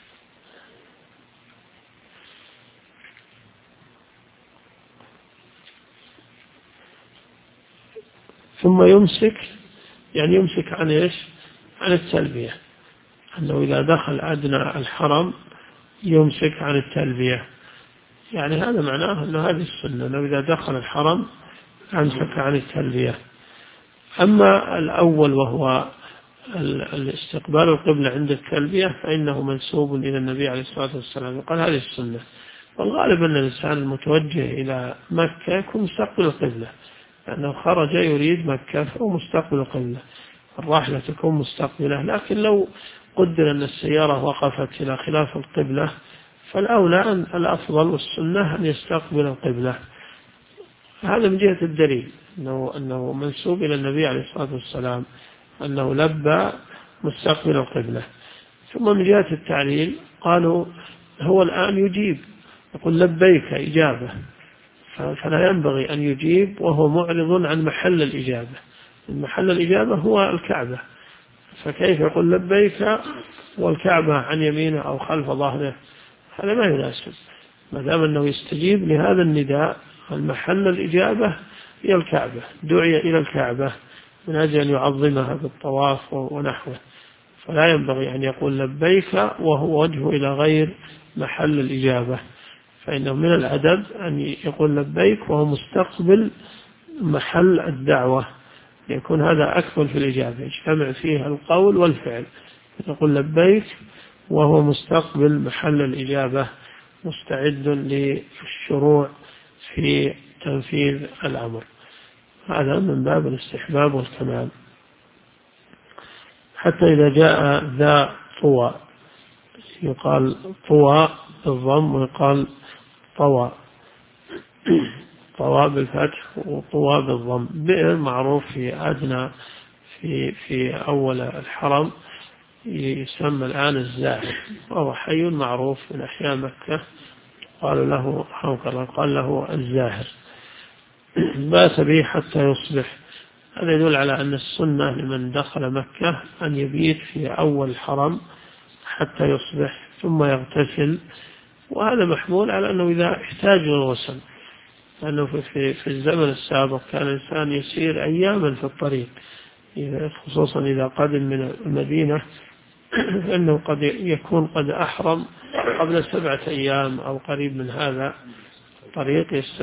ثم يمسك، يعني يمسك عن إيش؟ عن التلبية، أنه إذا دخل أدنى الحرم يمسك عن التلبية. يعني هذا معناه أن هذه السنة، أنه إذا دخل الحرم أمسك عن التلبية. أما الأول وهو الاستقبال القبلة عند التلبية فإنه منسوب إلى النبي عليه الصلاة والسلام، وقال هذه السنة. والغالب أن الإنسان المتوجه إلى مكة يكون مستقبل القبلة، لأنه خرج يريد مكة فهو مستقبل القبلة، الراحلة تكون مستقبلة. لكن لو قدر أن السيارة وقفت إلى خلاف القبلة فالأولى أن الأفضل والسنة أن يستقبل القبلة. هذا من جهة الدليل أنه منسوب إلى النبي عليه الصلاة والسلام أنه لبى مستقبل القبلة. ثم من جهة التعليل قالوا هو الآن يجيب، يقول لبيك إجابة، فلا ينبغي أن يجيب وهو معرض عن محل الإجابة. محل الإجابة هو الكعبة، فكيف يقول لبيك والكعبة عن يمينه أو خلف ظهره؟ هذا ما يناسب. ما دام أنه يستجيب لهذا النداء، المحل الإجابة هي الكعبة، دعي إلى الكعبة من أجل أن يعظمها بالطواف ونحوه، فلا ينبغي أن يقول لبيك وهو وجهه إلى غير محل الإجابة. فإنه من الأدب أن يقول لبيك وهو مستقبل محل الدعوة، يكون هذا أكمل في الإجابة، يجتمع فيها القول والفعل. يقول لبيك وهو مستقبل محل الإجابة، مستعد للشروع في تنفيذ الأمر. هذا من باب الاستحباب والكمال. حتى إذا جاء ذا طوى، يقال طوى بالضم ويقال طوى، طوى بالفتح وطوى بالضم. بئر معروف في أدنى في أول الحرم يسمى الآن الزاهر، وهو حي معروف من أحياء مكة، قال له الزاهر. بات به حتى يصبح. هذا يدل على أن السنة لمن دخل مكة أن يبيت في أول الحرم حتى يصبح ثم يغتسل. وهذا محمول على أنه إذا احتاج للغسل، لأنه في الزمن السابق كان الإنسان يسير أياما في الطريق، خصوصا إذا قدم من المدينة، فإنه قد يكون قد أحرم قبل 7 أيام أو قريب من هذا. الطريق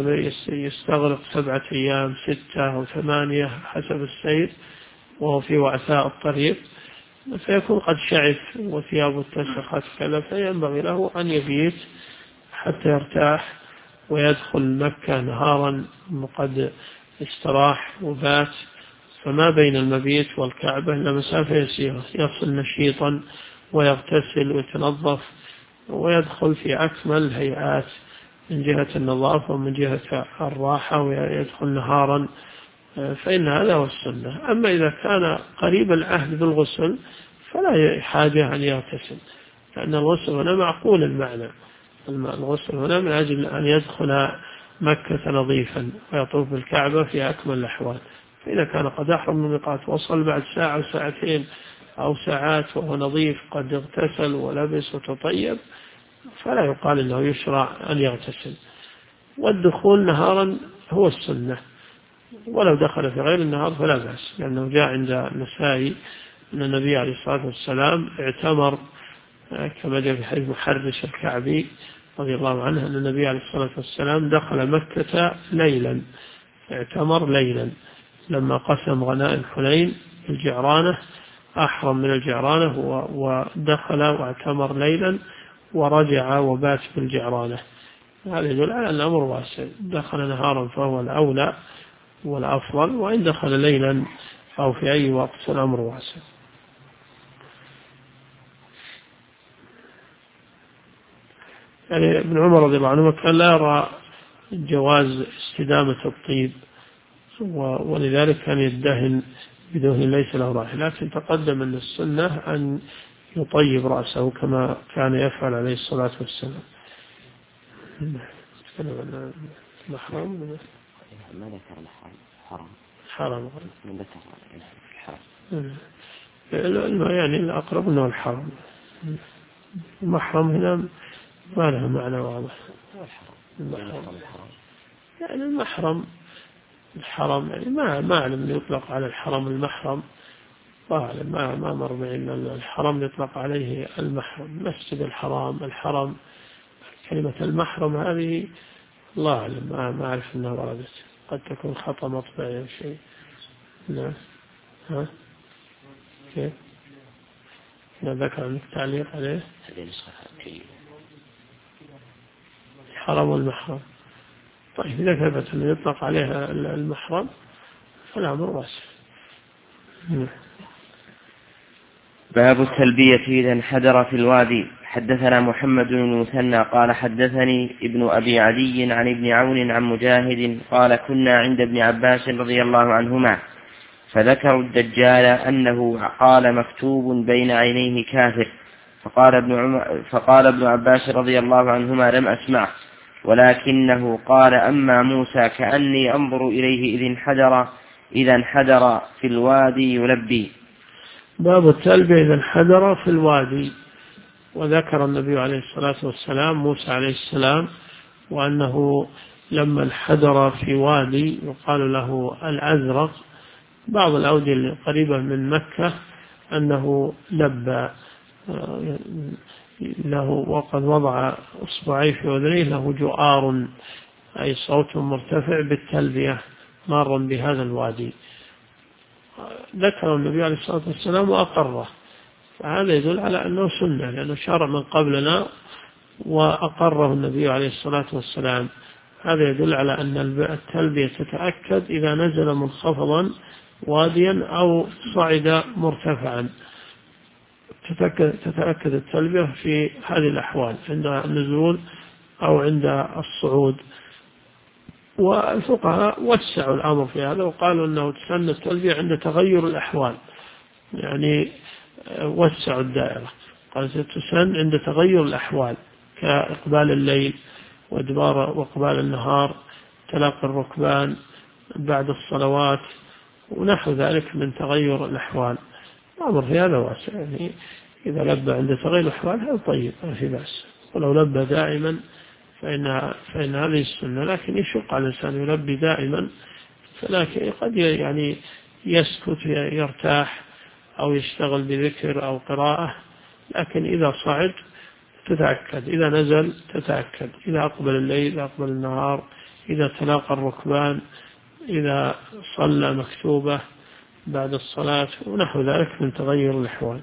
يستغرق 7 أيام 6 أو 8 حسب السير، وهو في وعثاء الطريق، فيكون قد شعث وثيابه اتسخت كذا، فينبغي له أن يبيت حتى يرتاح ويدخل مكة نهارا قد استراح وبات. فما بين المبيت والكعبة إلا مسافة يسيرة، يصل نشيطا ويغتسل ويتنظف ويدخل في أكمل الهيئات من جهة النظافة ومن جهة الراحة، ويدخل نهارا، فإن هذا هو السنة. أما إذا كان قريب العهد بالغسل فلا حاجة أن يغتسل، لأن الغسل هنا معقول المعنى. الغسل هنا من أجل أن يدخل مكة نظيفا ويطوف بالكعبة في أكمل الأحوال. فإذا كان قد أحرم من الميقات وصل بعد ساعة وساعتين أو ساعات وهو نظيف قد اغتسل ولبس وتطيب، فلا يقال إنه يشرع أن يغتسل. والدخول نهارا هو السنة، ولو دخل في غير النهار فلا بأس، لأنه جاء عند النسائي أن النبي عليه الصلاة والسلام اعتمر، كما جاء في حديث محرش الكعبي رضي الله عنه أن النبي عليه الصلاة والسلام دخل مكة ليلا، اعتمر ليلا لما قسم غنائم حنين الجعرانة، أحرم من الجعرانة ودخل واعتمر ليلا ورجع وبات بالجعرانة. هذا يدل على أن الأمر واسع، دخل نهارا فهو الأولى والأفضل، وإن دخل ليلا أو في أي وقت الأمر واسع. يعني ابن عمر رضي الله عنه كان لا يرى جواز استدامة الطيب، ولذلك كان يدهن بدهن ليس له رائحة، لكن تقدم أن السنة أن يطيب رأسه كما كان يفعل عليه الصلاة والسلام. نتكلم عن المحرم. ما ذكر الحرام. حرام. من ذكر الحرام. يعني الأقرب أنه الحرام. المحرم هنا ما له معنى واضح. يعني المحرم الحرم، يعني ما أعلم أن يطلق على الحرم المحرم، ما مر معي إن الحرم يطلق عليه المحرم، مسجد الحرم كلمة المحرم هذه الله أعلم، ما أعرف أنها وردت، قد تكون خطأ مطبعي أو شيء. نعم. ها كيف؟ ذكر عندك تعليق عليه؟ الحرم والمحرم. طيب إذا ثبت أنه يطلق عليها المحرم فالأمر واسع. باب التلبية إذا انحدر في الوادي. حدثنا محمد بن المثنى قال حدثني ابن أبي عدي عن ابن عون عن مجاهد قال كنا عند ابن عباس رضي الله عنهما فذكروا الدجال أنه قال مكتوب بين عينيه كافر، فقال ابن عباس رضي الله عنهما لم أسمعه، ولكنه قال أما موسى كأني أنظر إليه إذا انحدر في الوادي يلبي. باب التلبية إذا انحدر في الوادي. وذكر النبي عليه الصلاة والسلام موسى عليه السلام، وأنه لما انحدر في وادي يقال له الأزرق، بعض الأودية القريبة من مكة، أنه لبى له وقد وضع إصبعيه في أذنيه له جؤار، أي صوت مرتفع بالتلبية مارا بهذا الوادي. ذكر النبي عليه الصلاة والسلام وأقره، فهذا يدل على أنه سنة، لأنه شرع من قبلنا وأقره النبي عليه الصلاة والسلام. هذا يدل على أن التلبية تتأكد إذا نزل منخفضا واديا أو صعد مرتفعا، تتأكد التلبية في هذه الأحوال عند النزول أو عند الصعود. والفقهاء وسعوا الأمر في هذا وقالوا أنه تسن التلبية عند تغير الأحوال، يعني وسعوا الدائرة، قال تسن عند تغير الأحوال كإقبال الليل وإدبار وإقبال النهار، تلاقي الركبان بعد الصلوات ونحو ذلك من تغير الأحوال. الأمر في هذا واسع، يعني إذا لبى عند تغير الأحوال هذا طيب ما في بأس، ولو لبى دائما فإن هذه السنة، لكن يشق على الإنسان يلبي دائما، فلكن قد يعني يسكت يرتاح أو يشتغل بذكر أو قراءة، لكن إذا صعد تتأكد، إذا نزل تتأكد، إذا أقبل الليل، إذا أقبل النهار، إذا تلاقى الركبان، إذا صلى مكتوبة بعد الصلاة ونحو ذلك من تغير الأحوال.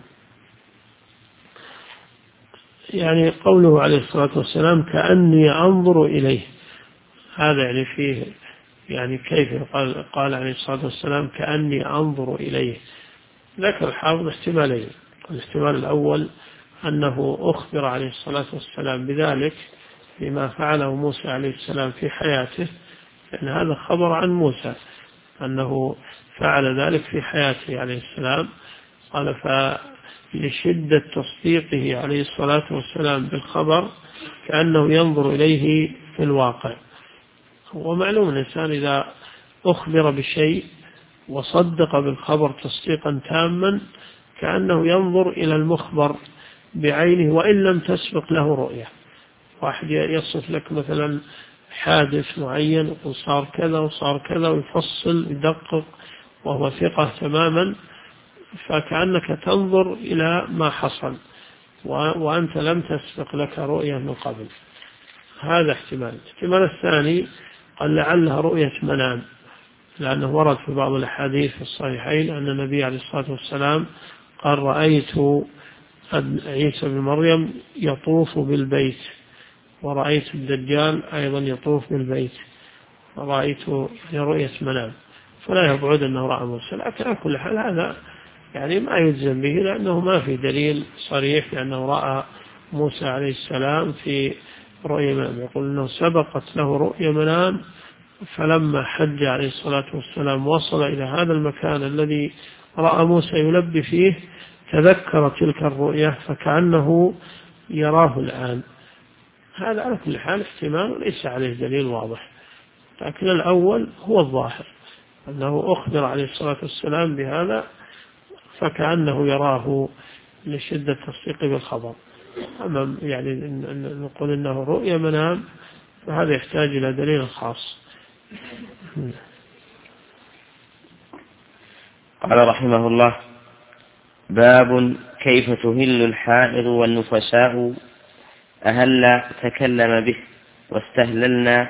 يعني قوله عليه الصلاة والسلام كأني أنظر إليه، هذا يعني فيه يعني كيف قال عليه الصلاة والسلام كأني أنظر إليه. ذكر الحافظ احتمالين، الاحتمال الأول أنه أخبر عليه الصلاة والسلام بذلك بما فعله موسى عليه السلام في حياته، لأن هذا خبر عن موسى أنه فعل ذلك في حياته عليه السلام. قال فلشدة تصديقه عليه الصلاة والسلام بالخبر كأنه ينظر إليه في الواقع. ومعلوم الإنسان إذا أخبر بشيء وصدق بالخبر تصديقا تاما كأنه ينظر إلى المخبر بعينه وإن لم تسبق له رؤية. واحد يصف لك مثلا حادث معين يقول صار كذا وصار كذا ويفصل يدقق وهو ثقة تماما، فكأنك تنظر إلى ما حصل وأنت لم تسبق لك رؤية من قبل. هذا احتمال. الاحتمال الثاني قال لعلها رؤية منام، لأنه ورد في بعض الأحاديث في الصحيحين أن النبي عليه الصلاة والسلام قال رأيت عيسى بن مريم يطوف بالبيت ورأيت الدجال أيضا يطوف بالبيت، رأيت رؤية منام، فلا يبعد أنه رأى موسى. لكن على كل حال هذا يعني ما يجزم به، لأنه ما في دليل صريح لأنه رأى موسى عليه السلام في رؤيا منام، يقول أنه سبقت له رؤيا منام، فلما حج عليه الصلاة والسلام وصل إلى هذا المكان الذي رأى موسى يلبي فيه، تذكر تلك الرؤيا فكأنه يراه الآن. هذا على كل حال احتمال ليس عليه دليل واضح، لكن الأول هو الظاهر أنه أخبر عليه الصلاة والسلام بهذا فكأنه يراه لشدة تصديقه بالخبر. أما يعني نقول إنه رؤيا منام فهذا يحتاج إلى دليل خاص. قال رحمه الله: باب كيف تهل الحائض والنفساء. أهل تكلم به، واستهللنا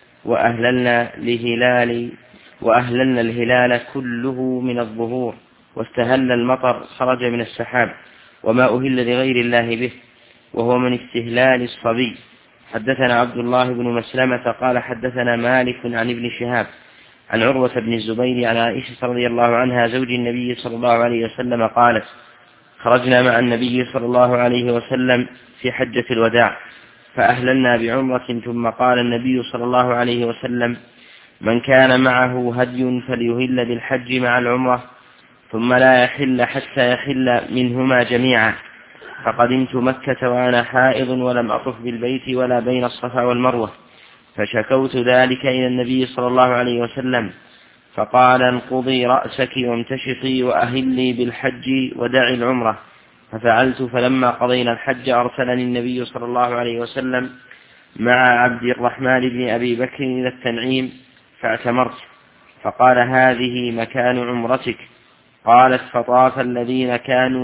وأهللنا الهلال كله من الظهور، واستهل المطر خرج من السحاب، وما أهل لغير الله به، وهو من استهلال الصبي. حدثنا عبد الله بن مسلمة قال حدثنا مالك عن ابن شهاب عن عروة بن الزبير عن عائشة رضي الله عنها زوج النبي صلى الله عليه وسلم قالت: خرجنا مع النبي صلى الله عليه وسلم في حجة الوداع فأهللنا بعمرة، ثم قال النبي صلى الله عليه وسلم: من كان معه هدي فليهل بالحج مع العمرة، ثم لا يحل حتى يحل منهما جميعا. فقدمت مكة وأنا حائض ولم أطف بالبيت ولا بين الصفا والمروة، فشكوت ذلك إلى النبي صلى الله عليه وسلم، فقال: انقضي رأسك وامتشطي وأهلي بالحج ودعي العمرة. ففعلت، فلما قضينا الحج أرسلني النبي صلى الله عليه وسلم مع عبد الرحمن بن أبي بكر إلى التنعيم فاعتمرت، فقال: هذه مكان عمرتك. قالت: فطاف الذين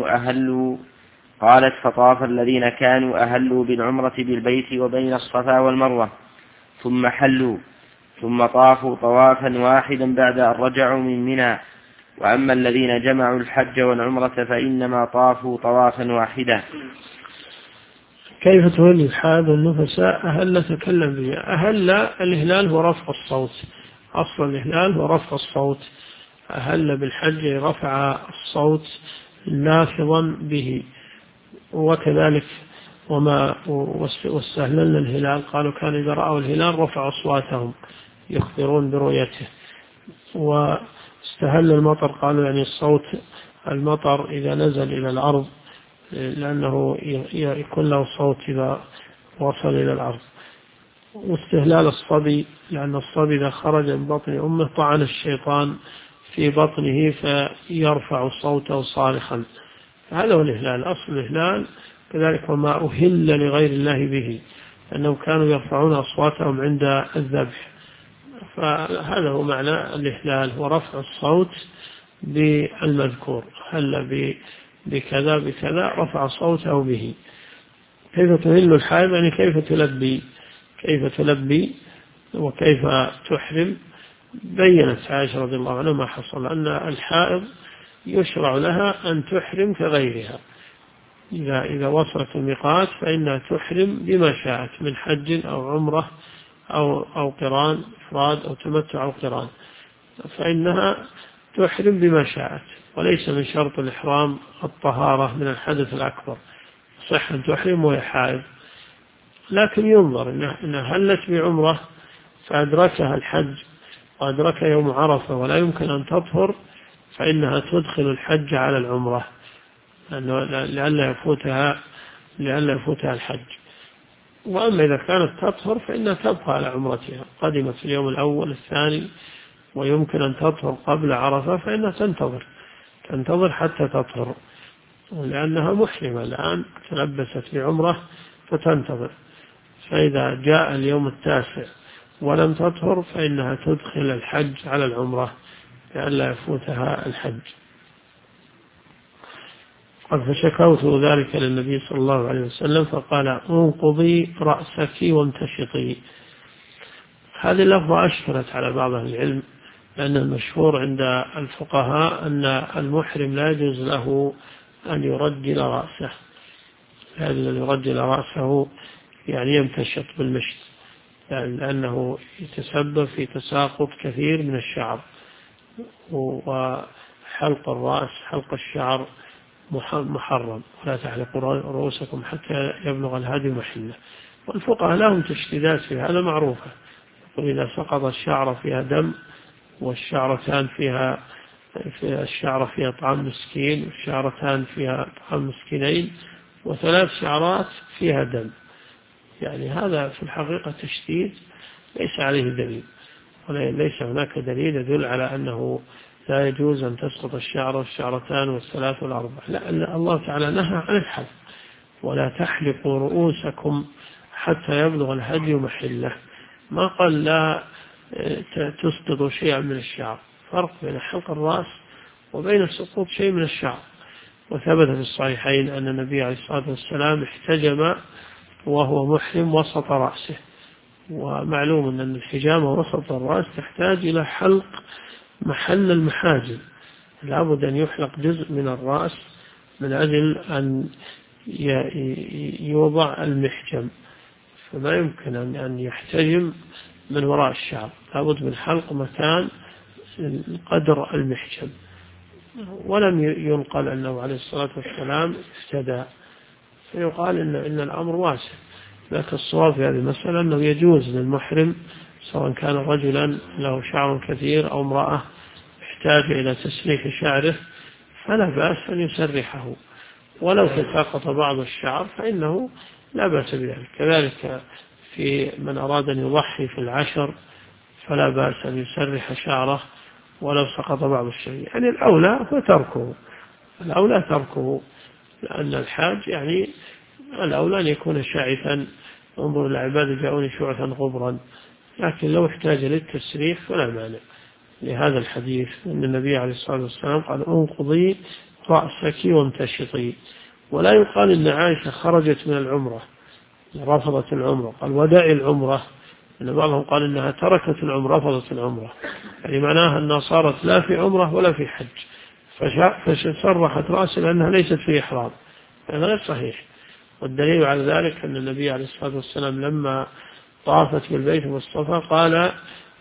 كانوا أهلوا بالعمرة بالبيت وبين الصفا والمروة ثم حلوا، ثم طافوا طوافا واحدا بعد أن رجعوا من منى. وأما الذين جمعوا الحج والعمرة فإنما طافوا طوافا واحدا. كيف تهل الحائض والنفساء؟ أهل تكلم به. أهل الإهلال هو رفع الصوت، أصل الإهلال هو رفع الصوت. أهل بالحج رفع الصوت لافظا به. وكذلك واستهللنا الهلال، قالوا كان إذا رأوا الهلال رفعوا أصواتهم يخبرون برؤيته. واستهل المطر، قالوا يعني الصوت المطر إذا نزل إلى الأرض، لأنه يكون له صوت إذا وصل إلى الأرض. واستهلال الصبي، لأن الصبي إذا خرج من بطن أمه طعن الشيطان في بطنه فيرفع صوته صارخا. هذا هو الإهلال، أصل الإهلال. كذلك وما أهل لغير الله به، أنهم كانوا يرفعون أصواتهم عند الذبح. فهذا هو معنى الإهلال، ورفع الصوت بالمذكور. هل بكذا بكذا رفع صوته به. كيف تهل الحائض؟ يعني كيف تلبي وكيف تحرم. بيّنت عائشة رضي الله عنها ما حصل، أن الحائض يشرع لها أن تحرم كغيرها. إذا وصلت الميقات فإنها تحرم بما شاءت من حج أو عمرة أو قران إفراد أو تمتع أو قران، فإنها تحرم بما شاءت. وليس من شرط الإحرام الطهارة من الحدث الأكبر، صح أن تحرم وهي حائض. لكن ينظر إنها هلت بعمرة فأدركها الحج وأدرك يوم عرفة ولا يمكن أن تطهر، فإنها تدخل الحج على العمرة لئلا يفوتها الحج. وأما إذا كانت تطهر فإنها تبقى على عمرتها، قدمت في اليوم الأول الثاني ويمكن أن تطهر قبل عرفة، فإنها تنتظر حتى تطهر، لأنها محرمة الآن تلبست بعمرة فتنتظر. فإذا جاء اليوم التاسع ولم تطهر فإنها تدخل الحج على العمرة لئلا يفوتها الحج. قد فشكوت ذلك للنبي صلى الله عليه وسلم فقال: انقضي رأسك وامتشطي. هذه اللفظة أشكلت على بعض العلم، لأن المشهور عند الفقهاء أن المحرم لا يجوز له أن يرجل رأسه، لأن يرجل رأسه يعني يمتشط بالمشط، لأنه يتسبب في تساقط كثير من الشعر، وحلق الرأس حلق الشعر محرم، ولا تحلقوا رؤوسكم حتى يبلغ الهدي محله. والفقهاء لهم تشديدات في هذا معروفة، يقول إذا سقط الشعر فيها دم، والشعرتان فيها الشعرة فيها طعام مسكين، والشعرتان فيها طعام مسكينين، وثلاث شعرات فيها دم، يعني هذا في الحقيقة تشديد ليس عليه دليل، وليس هناك دليل يدل على أنه لا يجوز أن تسقط الشعر والشعرتان والثلاث والأربع. لا، الله تعالى نهى عن الحلق: ولا تحلقوا رؤوسكم حتى يبلغ الهدي محله. ما قال لا تسقطوا شيئا من الشعر، فرق بين حلق الرأس وبين سقوط شيء من الشعر. وثبت في الصحيحين أن النبي عليه الصلاة والسلام احتجم وهو محرم وسط رأسه، ومعلوم أن الحجامة وسط الرأس تحتاج إلى حلق محل المحاجم، لابد أن يحلق جزء من الرأس من أجل أن يوضع المحجم، فما يمكن أن يحتجم من وراء الشعر، لابد من حلق مكان قدر المحجم. ولم ينقل أنه عليه الصلاة والسلام افتدى، فيقال إن الأمر واسع. لكن الصواب في هذه المسألة أنه يجوز للمحرم سواء كان رجلا له شعر كثير أو امرأة احتاج إلى تسريح شعره فلا بأس أن يسرحه، ولو تساقط بعض الشعر فإنه لا بأس بذلك. كذلك في من أراد أن يضحي في العشر فلا بأس أن يسرح شعره ولو سقط بعض الشيء، يعني الأولى تركه، لأن الحاج يعني الأولى أن يكون شاعثا، انظر العباد جاءوني شعثا غبرا، لكن لو احتاج للتسريح فلا مانع لهذا الحديث أن النبي عليه الصلاة والسلام قال: انقضي رأسك وامتشطي. ولا يقال إن عائشة خرجت من العمرة رفضت العمرة، قال: ودعي العمرة، إن بعضهم قال إنها تركت العمرة رفضت العمرة، يعني معناها أنها صارت لا في عمرة ولا في حج، فسرحت رأسها لأنها ليست في إحرام، هذا غير صحيح. والدليل على ذلك أن النبي عليه الصلاة والسلام لما طافت بالبيت والصفا قال: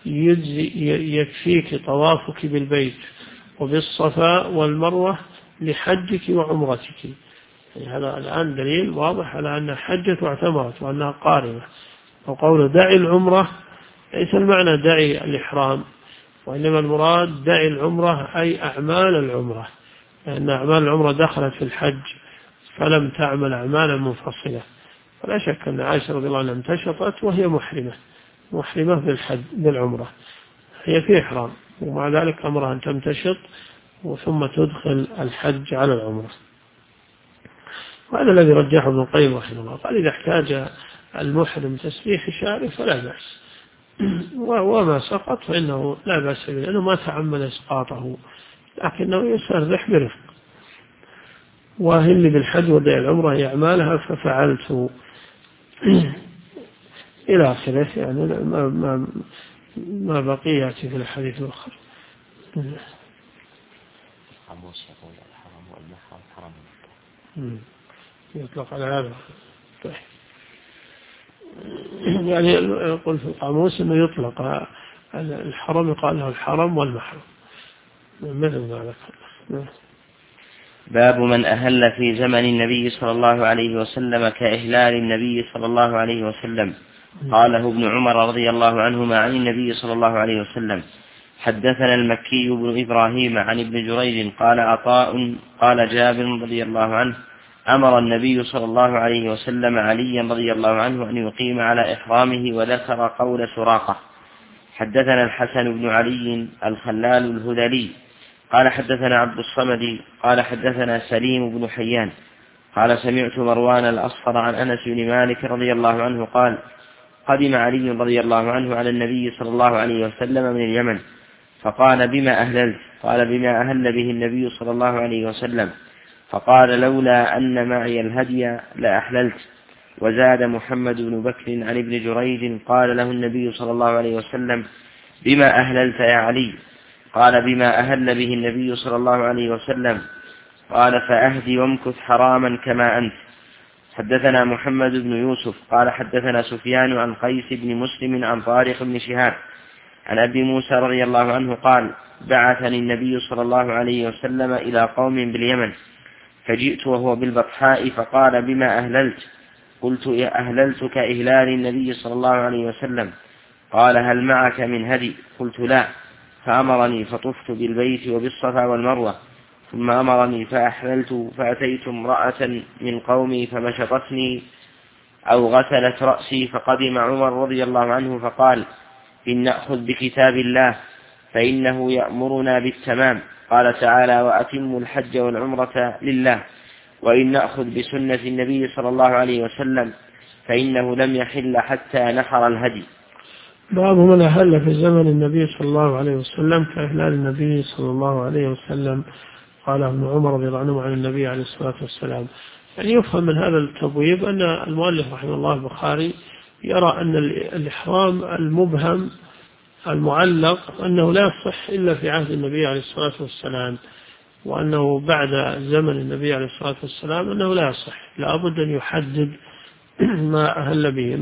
يكفيك طوافك بالبيت وبالصفا والمروة لحجك وعمرتك. يعني هذا الآن دليل واضح على أنها حجت واعتمرت وأنها قارنة. وقوله دعي العمرة ليس المعنى دعي الإحرام، وإنما المراد دعي العمرة أي أعمال العمرة، لأن أعمال العمرة دخلت في الحج فلم تعمل أعمالا منفصلة. فلا شك أن عائشة رضي الله عنها امتشطت وهي محرمة بالحج بالعمرة، هي في إحرام، ومع ذلك أمرها أن تمتشط ثم تدخل الحج على العمرة. وهذا الذي رجحه ابن القيم رحمه الله، قال: إذا احتاج المحرم تسريح شعره فلا بأس، وما سقط فإنه لا بأس به لأنه ما تعمد إسقاطه، لكنه يسرح برفق. وهل بالحج ودع العمرة هي أعمالها ففعلت إلى آخره، يعني ما بقي يأتي في الحديث الآخر. يطلق على هذا، يعني يقول في القاموس أنه يطلق الحرم، يقال له الحرم والمحرم مثل ما ذكر. باب من أهل في زمن النبي صلى الله عليه وسلم كإهلال النبي صلى الله عليه وسلم. قاله ابن عمر رضي الله عنهما عن النبي صلى الله عليه وسلم. حدثنا المكي بن إبراهيم عن ابن جريج قال عطاء قال جابر رضي الله عنه: أمر النبي صلى الله عليه وسلم عليا رضي الله عنه أن يقيم على إحرامه، وذكر قول سراقة. حدثنا الحسن بن علي الخلال الهذلي قال حدثنا عبد الصمد قال حدثنا سليم بن حيان قال سمعت مروان الأصفر عن أنس بن مالك رضي الله عنه قال: قدم علي رضي الله عنه على النبي صلى الله عليه وسلم من اليمن، فقال: بما أهللت؟ قال: بما أهل به النبي صلى الله عليه وسلم. فقال: لولا أن معي الهدي لأحللت. وزاد محمد بن بكر عن ابن جريج قال له النبي صلى الله عليه وسلم: بما أهللت يا علي؟ قال: بما أهل به النبي صلى الله عليه وسلم. قال: فأهدي وامكث حراما كما أنت. حدثنا محمد بن يوسف قال حدثنا سفيان عن قيس بن مسلم عن طارق بن شهاب عن أبي موسى رضي الله عنه قال: بعثني النبي صلى الله عليه وسلم إلى قوم باليمن، فجئت وهو بالبطحاء، فقال: بما أهللت؟ قلت أهللتك إهلال النبي صلى الله عليه وسلم؟ قال هل معك من هدي؟ قلت لا. فأمرني فطفت بالبيت وبالصفا والمروة، ثم أمرني فأحللت، فأتيت امرأة من قومي فمشطتني أو غسلت رأسي، فقدم عمر رضي الله عنه فقال إن نأخذ بكتاب الله فإنه يأمرنا بالتمام، قال تعالى وأتموا الحج والعمرة لله، وإن نأخذ بسنة النبي صلى الله عليه وسلم فإنه لم يحل حتى نحر الهدي. باب من أهل في زمن النبي صلى الله عليه وسلم كإهلال النبي صلى الله عليه وسلم. قال ابن عمر رضي الله عنه عن النبي عليه الصلاة والسلام. يعني يفهم من هذا التبويب أن المؤلف رحمه الله البخاري يرى أن الإحرام المبهم المعلق أنه لا يصح إلا في عهد النبي عليه الصلاة والسلام، وأنه بعد زمن النبي عليه الصلاة والسلام أنه لا يصح، لا بد أن يحدد ما أهل به،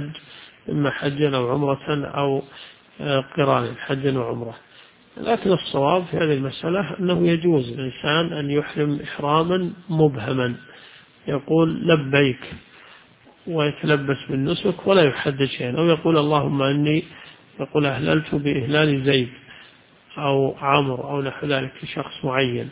إما حجا أو عمرة أو قران حجا وعمرة. لكن الصواب في هذه المسألة أنه يجوز الإنسان أن يحرم إحراما مبهما، يقول لبيك ويتلبس بالنسك ولا يحدد شيئا، أو يقول اللهم إني، يقول أهللت بإهلال زيد أو عمرو أو نحو ذلك في شخص معين،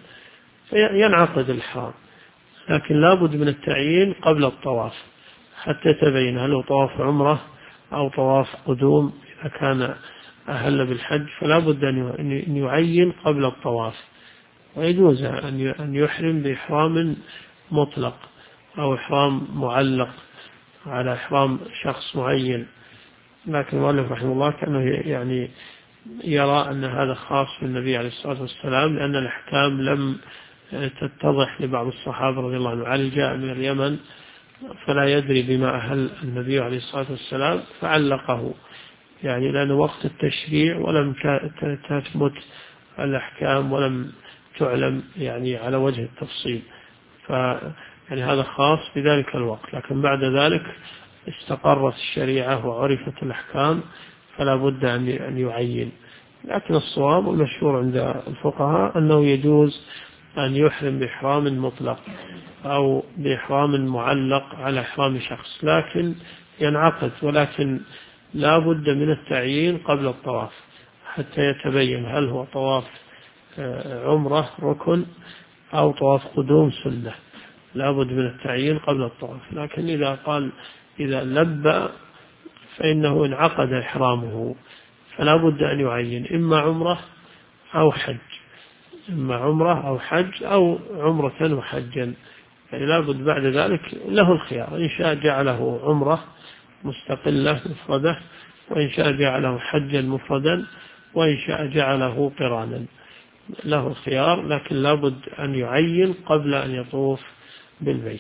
فينعقد الإحرام. لكن لا بد من التعيين قبل الطواف حتى يتبين هل هو طواف عمرة أو طواف قدوم. إذا كان أهل بالحج فلا بد أن يعين قبل الطواف، ويجوز أن يحرم بإحرام مطلق أو إحرام معلق على إحرام شخص معين. لكن المؤلف رحمه الله كأنه يعني يرى أن هذا خاص بالنبي عليه الصلاة والسلام، لأن الأحكام لم تتضح لبعض الصحابة رضي الله عنهم. علي جاء من اليمن فلا يدري بما أهل النبي عليه الصلاة والسلام فعلقه، يعني لأن وقت التشريع ولم تثبت الأحكام ولم تعلم يعني على وجه التفصيل، يعني هذا خاص بذلك الوقت. لكن بعد ذلك استقرت الشريعة وعرفت الأحكام فلا بد أن يعين. لكن الصواب والمشهور عند الفقهاء أنه يجوز أن يحرم بإحرام مطلق أو بإحرام معلق على إحرام شخص، لكن ينعقد، ولكن لا بد من التعيين قبل الطواف حتى يتبين هل هو طواف عمرة ركن أو طواف قدوم سنة. لا بد من التعيين قبل الطواف. لكن إذا لبى فإنه انعقد إحرامه، فلا بد أن يعين إما عمرة أو حج، إما عمرة أو حج أو عمرة وحجا. يعني لا بد بعد ذلك له الخيار، إن شاء جعله عمرة مستقلة مفردة، وإن شاء جعله حجا مفردا، وإن شاء جعله قرانا، له الخيار. لكن لا بد أن يعين قبل أن يطوف بالبيت.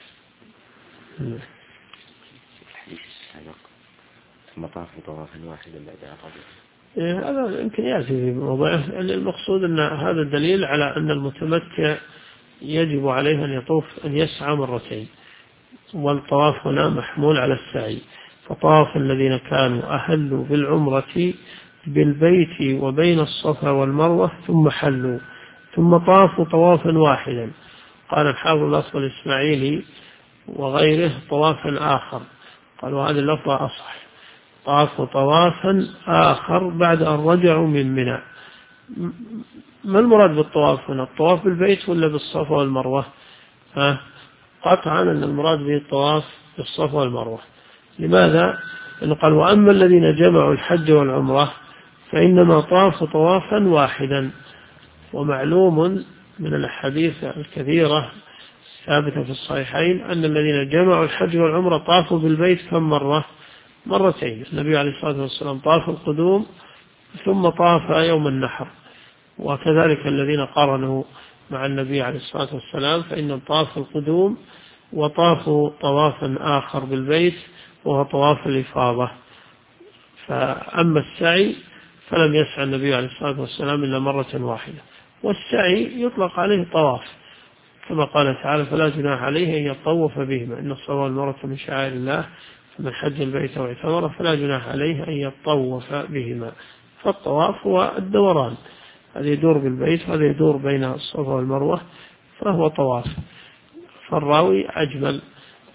ثم طاف طوافا واحدا بعد عقبه. هذا يمكن يأتي في موضوعه. المقصود أن هذا دليل على أن المتمتع يجب عليه أن يطوف، أن يسعى مرتين، والطواف هنا محمول على السعي. فطاف الذين كانوا أهلوا بالعمرة بالبيت وبين الصفا والمروة ثم حلوا ثم طافوا طوافا واحدا. قال الحافظ الأصل الإسماعيلي وغيره طوافا آخر، قالوا هذا اللفظ أصح، طافوا طوافا آخر بعد أن رجعوا من منى. ما المراد بالطواف هنا؟ الطواف بالبيت ولا بالصفا والمروة؟ قطعا أن المراد به الطواف بالصفا والمروة. لماذا؟ لأنه قال وأما الذين جمعوا الحج والعمرة فإنما طافوا طوافا واحدا. ومعلوم من الأحاديث الكثيرة ثابتة في الصحيحين أن الذين جمعوا الحج والعمرة طافوا بالبيت كم مرة؟ مرتين. النبي عليه الصلاة والسلام طاف القدوم ثم طاف يوم النحر، وكذلك الذين قارنوا مع النبي عليه الصلاة والسلام فإنهم طافوا القدوم وطافوا طوافا آخر بالبيت وهو طواف الإفاضة. فأما السعي فلم يسعى النبي عليه الصلاة والسلام إلا مرة واحدة، والسعي يطلق عليه طواف كما قال تعالى فلا جناح عليه أن يطوف بهما، إن الصفا والمروة من شعائر الله فمن حج البيت واعتمر فلا جناح عليه أن يطوف بهما. فالطواف هو الدوران، هذا يدور بالبيت وهذا يدور بين الصفا والمروة، فهو طواف. فالراوي أجمل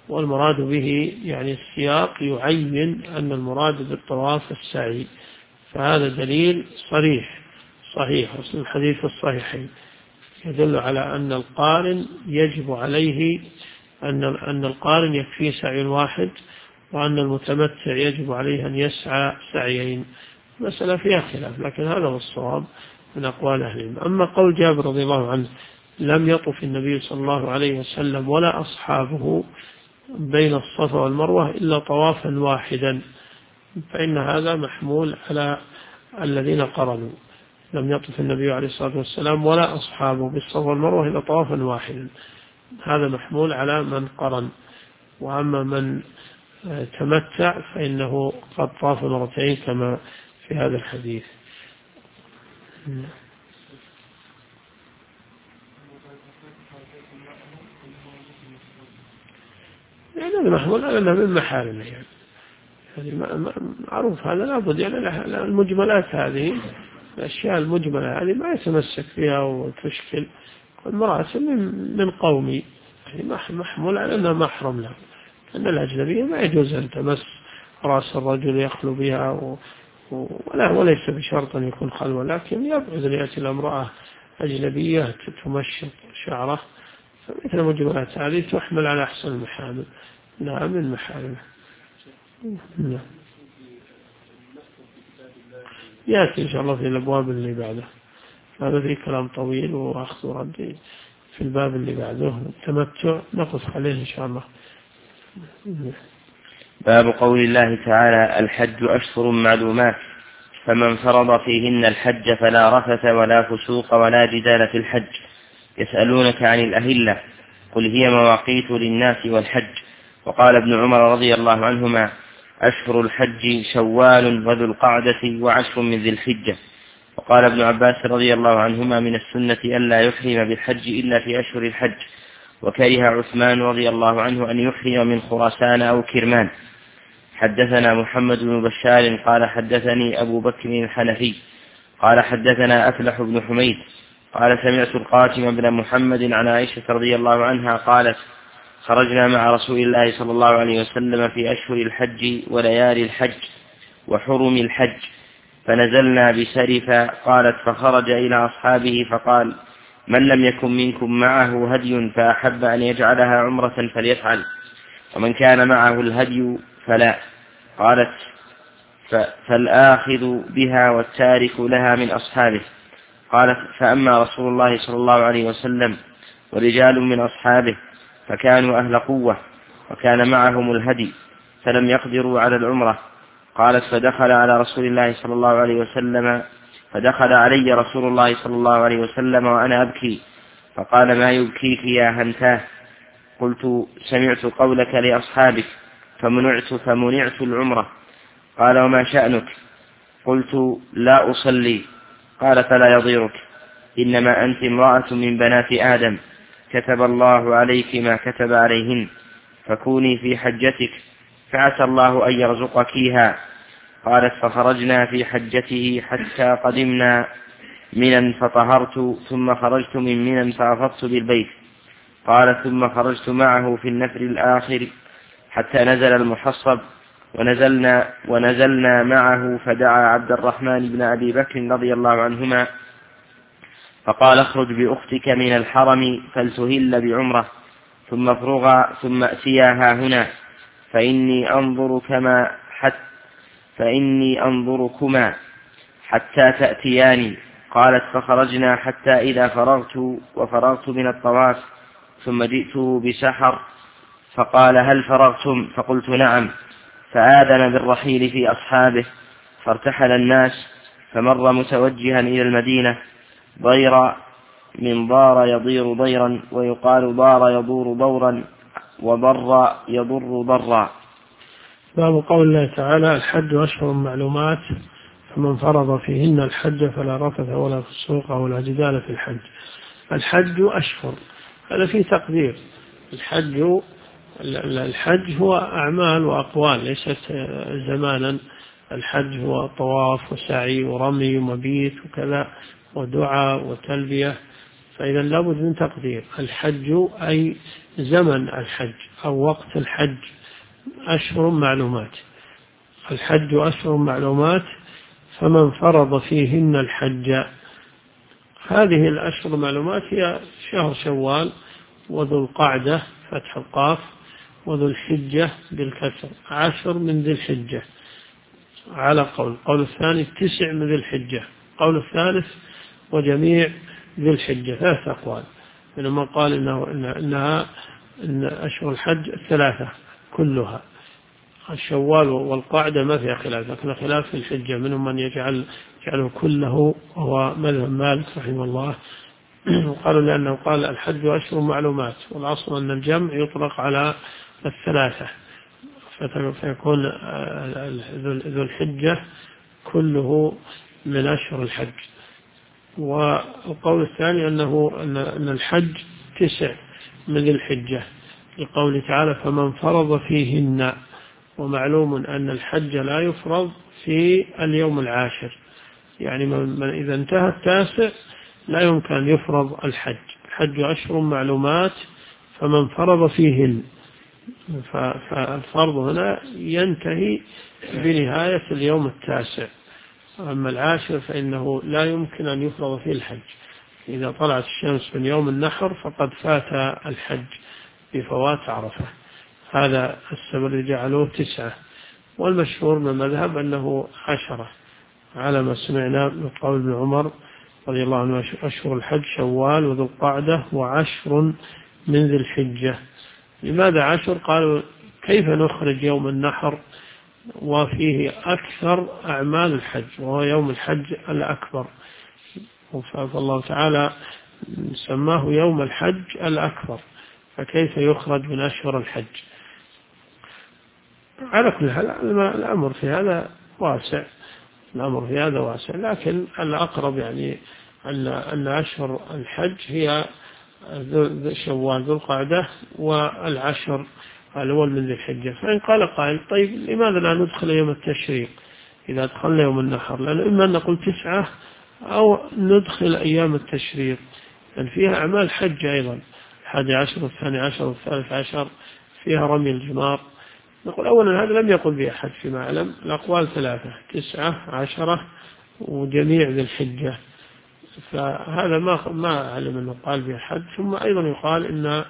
والمراد به يعني السياق يعين أن المراد بالطواف السعي، فهذا دليل صحيح الحديث الصحيحين يدل على أن القارن يجب عليه أن القارن يكفيه سعي واحد، وأن المتمتع يجب عليه أن يسعى سعيين. مسألة فيها خلاف، لكن هذا هو الصواب من أقوال أهل العلم. أما قول جابر رضي الله عنه لم يطف النبي صلى الله عليه وسلم ولا أصحابه بين الصفا والمروة إلا طوافا واحدا، فإن هذا محمول على الذين قرنوا. لم يطف النبي عليه الصلاة والسلام ولا أصحابه بالصفا والمروة إلا طوافا واحدا، هذا محمول على من قرن. وأما من تمتع فإنه قد طاف مرتين كما في هذا الحديث. يعني هذا محمول على أنه من محارمه، يعني معروف هذا لابد، يعني المجملات هذه الأشياء المجملة هذه ما يتمسك فيها وتشكل. المرأة من قومي يعني محمول على أنها محرم له، أن الأجنبية ما يجوز أن تمس رأس الرجل يخلو بها وليس بشرط أن يكون خلوة، لكن يبعد أن يأتي الامرأة أجنبية تمشط شعره، فمثل المجملات هذه تحمل على أحسن المحامل. نعم من محارمه. نعم. يأتي إن شاء الله في الأبواب اللي بعده، هذا فيه كلام طويل وأخذ ورد في الباب اللي بعده التمتع نقص عليه إن شاء الله. باب قول الله تعالى الحج أشهر معلومات فمن فرض فيهن الحج فلا رفث ولا فسوق ولا جدال في الحج. يسألونك عن الأهلة قل هي مواقيت للناس والحج. وقال ابن عمر رضي الله عنهما أشهر الحج شوال وذو القعدة وعشر من ذي الحجة. وقال ابن عباس رضي الله عنهما من السنة ألا يحرم بالحج إلا في أشهر الحج. وكره عثمان رضي الله عنه أن يحرم من خراسان أو كرمان. حدثنا محمد بن بشار قال حدثني أبو بكر الحنفي قال حدثنا أفلح بن حميد قال سمعت القاسم بن محمد عن عائشة رضي الله عنها قالت خرجنا مع رسول الله صلى الله عليه وسلم في أشهر الحج وليالي الحج وحرم الحج فنزلنا بسرفا. قالت فخرج إلى أصحابه فقال من لم يكن منكم معه هدي فأحب أن يجعلها عمرة فليفعل ومن كان معه الهدي فلا. قالت فالآخذ بها والتارك لها من أصحابه. قالت فأما رسول الله صلى الله عليه وسلم ورجال من أصحابه فكانوا أهل قوة وكان معهم الهدي فلم يقدروا على العمرة. قالت فدخل علي رسول الله صلى الله عليه وسلم وأنا أبكي فقال ما يبكيك يا هنتاه؟ قلت سمعت قولك لأصحابك فمنعت العمرة. قال وما شأنك؟ قلت لا أصلي. قال فلا يضيرك إنما أنت امرأة من بنات آدم كتب الله عليك ما كتب عليهن فكوني في حجتك فعسى الله أن يرزقكيها. قالت فخرجنا في حجته حتى قدمنا منى فطهرت ثم خرجت من منى فأفضت بالبيت. قالت ثم خرجت معه في النفر الآخر حتى نزل المحصب ونزلنا معه فدعا عبد الرحمن بن أبي بكر رضي الله عنهما فقال اخرج بأختك من الحرم فلتهل بعمرة ثم افرغا ثم أتياها هنا فإني أنظركما حتى تأتياني. قالت فخرجنا حتى إذا فرغت من الطواف ثم جئته بسحر فقال هل فرغتم؟ فقلت نعم. فآذن بالرحيل في أصحابه فارتحل الناس فمر متوجها إلى المدينة ضير من ضار يضير ضيرا ويقال ضار يضور ضورا وضر يضر ضرا. باب قول الله تعالى الحج أشهر معلومات فمن فرض فيهن الحج فلا رفث ولا فسوق ولا جدال في الحج. الحج أشهر هذا فيه تقدير. الحج هو أعمال وأقوال ليست زمانا. الحج هو طواف وسعي ورمي ومبيت وكذا ودعاء وتلبية، فإذا لابد من تقدير الحج أي زمن الحج أو وقت الحج أشهر معلومات. الحج أشهر معلومات، فمن فرض فيهن الحج. هذه الأشهر المعلومات هي شهر شوال وذو القعدة فتح القاف وذو الحجة بالكسر، 10 من ذي الحجة على قول الثاني 9 من ذي الحجة، قول الثالث وجميع ذي الحجة، 3 أقوال. منهم قال إن أشهر الحج 3 كلها، الشوال والقعدة ما فيها خلاف، لكن خلاف في الحجة، منهم من يجعله كله وهو مذهب مالك رحمه الله. وقالوا لأنه قال الحج أشهر معلومات، والأصل أن الجمع يطلق على 3، فيكون ذو الحجة كله من أشهر الحج. والقول الثاني أن الحج 9 من ذي الحجة، لقوله تعالى فمن فرض فيهن. ومعلوم أن الحج لا يفرض في اليوم العاشر، يعني من إذا انتهى التاسع لا يمكن أن يفرض الحج. الحج أشهر معلومات فمن فرض فيهن، فالفرض هنا ينتهي بنهاية اليوم التاسع. أما العاشر فإنه لا يمكن أن يفرض فيه الحج، إذا طلعت الشمس من يوم النحر فقد فات الحج بفوات عرفة. هذا السبب اللي جعلوه 9. والمشهور من المذهب أنه 10 على ما سمعنا من قول ابن عمر رضي الله عنه، أشهر الحج شوال وذو القعدة و10 من ذي الحجة. لماذا 10؟ قالوا كيف نخرج يوم النحر وفيه أكثر أعمال الحج وهو يوم الحج الأكبر، فالله تعالى سماه يوم الحج الأكبر، فكيف يخرج من أشهر الحج؟ على كل حال الأمر في هذا واسع، لكن الأقرب يعني أن أشهر الحج هي شوال ذو القعدة والعشر الأول من ذي الحجة. فإن قال قائل طيب لماذا لا ندخل يوم التشريق إذا دخلنا يوم النحر؟ لأن إما أن نقول 9 أو ندخل أيام التشريق، لأن فيها أعمال حج أيضا، 11 و12 و13 فيها رمي الجمار. نقول أولا هذا لم يقل به أحد فيما أعلم، الأقوال 3 9 10 وجميع ذي الحجة، فهذا ما أعلم أنه قال به أحد. ثم أيضا يقال إن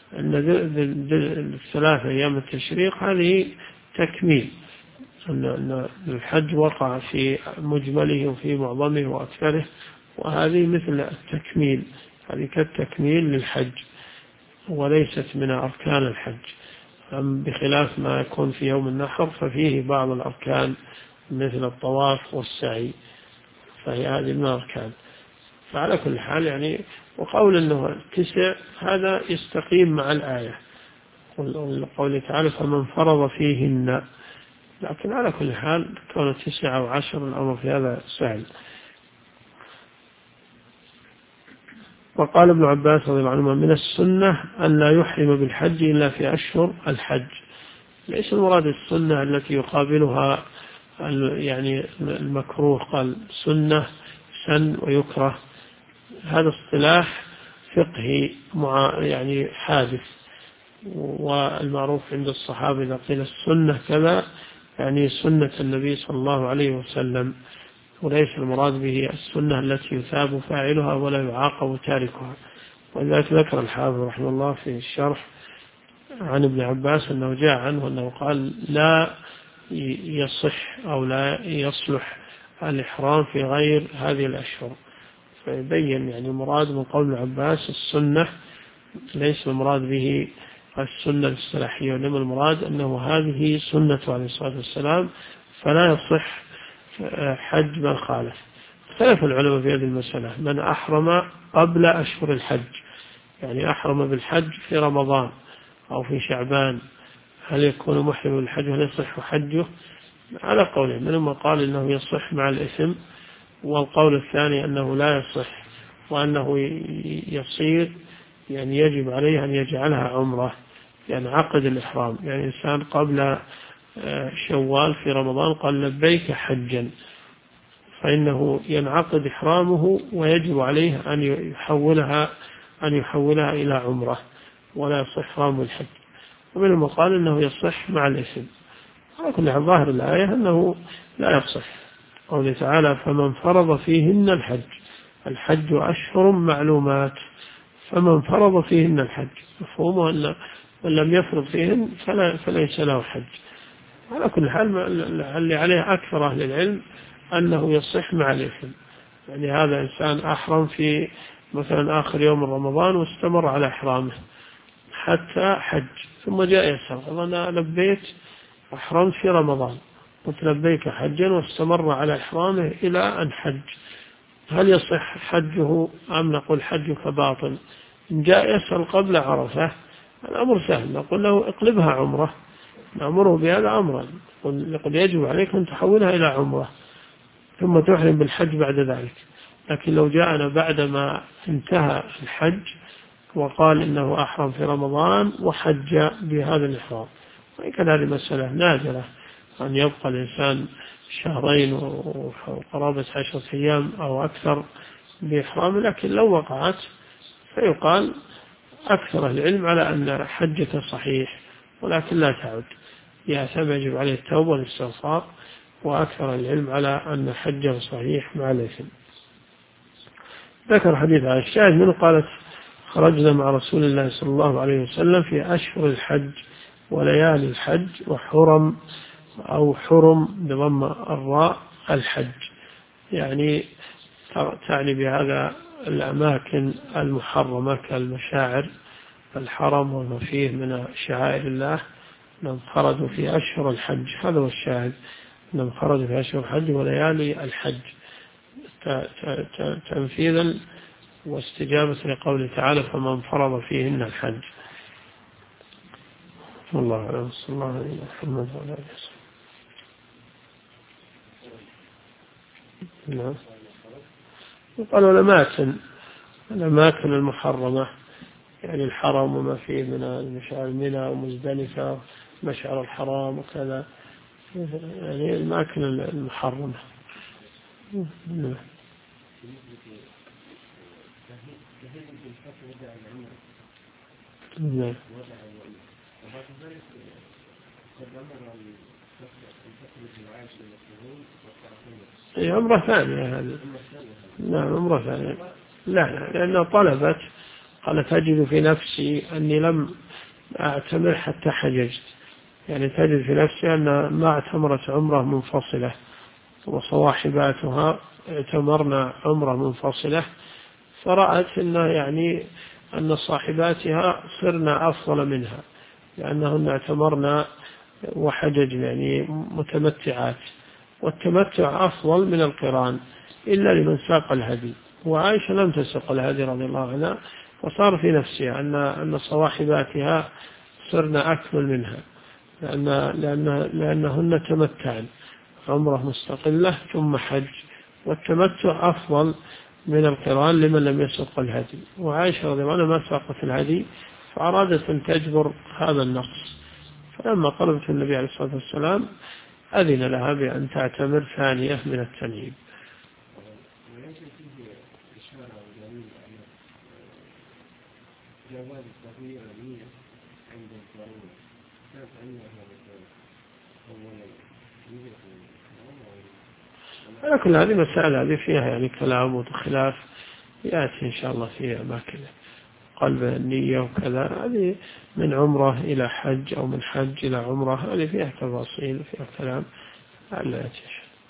الثلاثة أيام التشريق هذه تكميل، أن الحج وقع في مجمله وفي معظمه وأكثره، وهذه مثل التكميل، هذه كالتكميل للحج وليست من أركان الحج، بخلاف ما يكون في يوم النحر ففيه بعض الأركان مثل الطواف والسعي، فهي هذه من الأركان. فعلى كل حال يعني، وقول أنه 9 هذا يستقيم مع الآية، قوله تعالى فمن فرض فيهن، لكن على كل حال كون 9 أو 10 الأمر في هذا سهل. وقال ابن عباس رضي الله عنهما من السنة أن لا يحرم بالحج إلا في أشهر الحج. ليس المراد السنة التي يقابلها يعني المكروه، قال سنة سن ويكره، هذا اصطلاح فقهي يعني حادث، والمعروف عند الصحابة إذا قيل السنة كذا يعني سنة النبي صلى الله عليه وسلم، وليس المراد به السنة التي يثاب فاعلها ولا يعاقب تاركها. ولذلك ذكر الحافظ رحمه الله في الشرح عن ابن عباس أنه جاء عنه أنه قال لا يصح أو لا يصلح الإحرام في غير هذه الأشهر، فيبين يعني المراد من قول ابن عباس السنة ليس المراد به السنة الاصطلاحية، وإنما المراد أنه هذه سنة عليه الصلاة والسلام، فلا يصح حج من خالف. اختلف العلماء في هذه المسألة، من أحرم قبل أشهر الحج، يعني أحرم بالحج في رمضان أو في شعبان، هل يكون محرم بالحج وهل يصح حجه؟ على قولين، منهم قال إنه يصح مع الإثم، والقول الثاني أنه لا يصح، وأنه يصير يعني يجب عليه أن يجعلها عمرة، يعني عقد الإحرام، يعني إنسان قبل شوال في رمضان قال لبيك حجا، فإنه ينعقد إحرامه ويجب عليه أن يحولها إلى عمرة ولا يصح إحرام الحج. ومنهم قال إنه يصح مع الإثم. على كل حال ظاهر الآية أنه لا يصح. قوله تعالى فمن فرض فيهن الحج أشهر معلومات، فمن فرض فيهن الحج، مفهومه أن من لم يفرض فيهن فليس له حج. على كل حال اللي عليه أكثر أهل العلم أنه يصح مع الإثم. يعني هذا إنسان أحرم في مثلا آخر يوم من رمضان واستمر على إحرامه حتى حج، ثم جاء يسأل أنا لبيت أحرمت في رمضان، قلت لبيك حجا واستمر على إحرامه إلى أن حج، هل يصح حجه أم نقول حجك باطل؟ إن جاء يسأل قبل عرفة الأمر سهل، نقول له اقلبها عمرة، نأمره بهذا أمرا، نقول يجب عليك أن تحولها إلى عمرة ثم تحرم بالحج بعد ذلك. لكن لو جاءنا بعدما انتهى الحج وقال إنه أحرم في رمضان وحج بهذا الإحرام، وإن كان هذه مسألة نادرة أن يبقى الإنسان شهرين وقرابة 10 أيام أو أكثر بإحرام، لكن لو وقعت فيقال أكثر العلم على أن حجة صحيح ولكن لا تعد، يأثم يجب عليه التوبة والاستغفار، وأكثر العلم على أن حجه صحيح مع الإثم. ذكر حديث عن الشاهد منه قالت خرجنا مع رسول الله صلى الله عليه وسلم في أشهر الحج وليالي الحج وحرم أو حرم بضم الراء الحج، يعني تعني بهذا الأماكن المحرمة كالمشاعر الحرم وما فيه من شعائر الله. خرجوا في أشهر الحج، هذا هو الشاهد، خرجوا في أشهر الحج وليالي الحج تنفيذا واستجابة لقوله تعالى فمن فرض فيهن الحج. والله أعلم. صلى الله عليه محمد وعلى آله وسلم. قالوا الأماكن المحرمة يعني الحرم وما فيه من المشعر منى ومزدلفة مشعر الحرام وكذا، يعني الأماكن المحرمة. نعم. عمرة ثانية هذه. نعم عمرة ثانية. لا لأنها طلبت، قالت أجد في نفسي أني لم أعتمر حتى حججت، يعني تجد في نفسي أن ما اعتمرت عمرة منفصلة وصواحباتها اعتمرنا عمرة منفصلة، فرأت أن صاحباتها صرنا أفضل منها لأنهن اعتمرنا وحججنا، يعني متمتعات، والتمتع أفضل من القران إلا لمن ساق الهدي، وعائشة لم تسق الهدي رضي الله عنها، وصار في نفسها أن صواحباتها صرنا أكمل منها لأنهن تمتعن عمره مستقلة ثم حج، والتمتع أفضل من القران لمن لم يسق الهدي، وعائشة رضي الله عنها ما ساقت الهدي فأرادت أن تجبر هذا النقص، فلما طلبت النبي عليه الصلاة والسلام أذن لها بأن تعتمر ثانية من التنعيم. لكن هذه مسألة هذه فيها يعني كلام وخلاف يأتي إن شاء الله في أماكن قلب النية وكذا، هذه من عمرة إلى حج أو من حج إلى عمرة، هذه فيها تفاصيل وفيها كلام لا يأتي.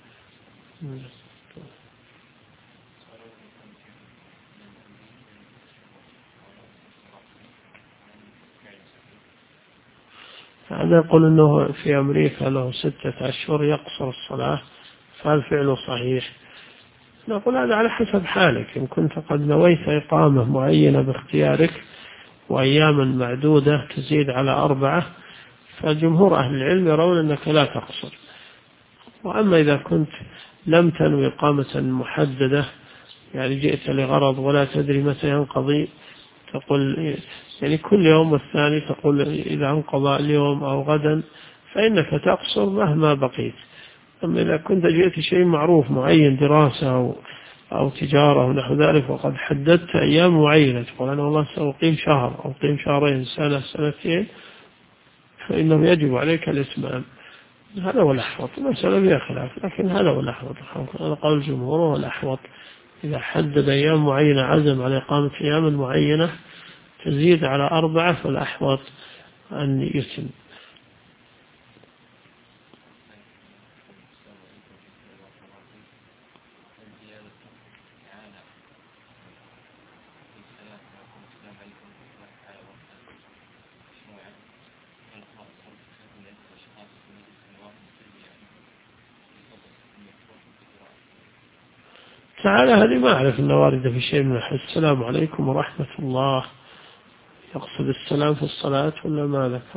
هذا يقول أنه في أمريكا له 6 أشهر يقصر الصلاة، فهل فعله صحيح؟ نقول هذا على حسب حالك، إن كنت قد نويت إقامة معينة باختيارك وأياما معدودة تزيد على 4، فجمهور أهل العلم يرون أنك لا تقصر. وأما إذا كنت لم تنوي إقامة محددة، يعني جئت لغرض ولا تدري متى ينقضي، تقول يعني كل يوم والثاني تقول إذا انقضى اليوم أو غدا، فإنك تقصر مهما بقيت. أما إذا كنت جئت شيء معروف معين دراسة أو تجارة ونحو ذلك وقد حددت أيام معينة تقول أنا والله سأقيم شهر أو أقيم شهرين سنة سنتين فإنه يجب عليك الإتمام. هذا هو الأحوط. المسألة فيها خلاف لكن هذا هو الأحوط. هذا قول الجمهور هو الأحوط. إذا حدد أيام معينة عزم على إقامة أيام معينة تزيد على 4 فالأحوط أن يتم. تعالى هذه ما أعرف أنه واردة في شيء من الحديث. السلام عليكم ورحمة الله، يقصد السلام في الصلاة ولا ما ذكر؟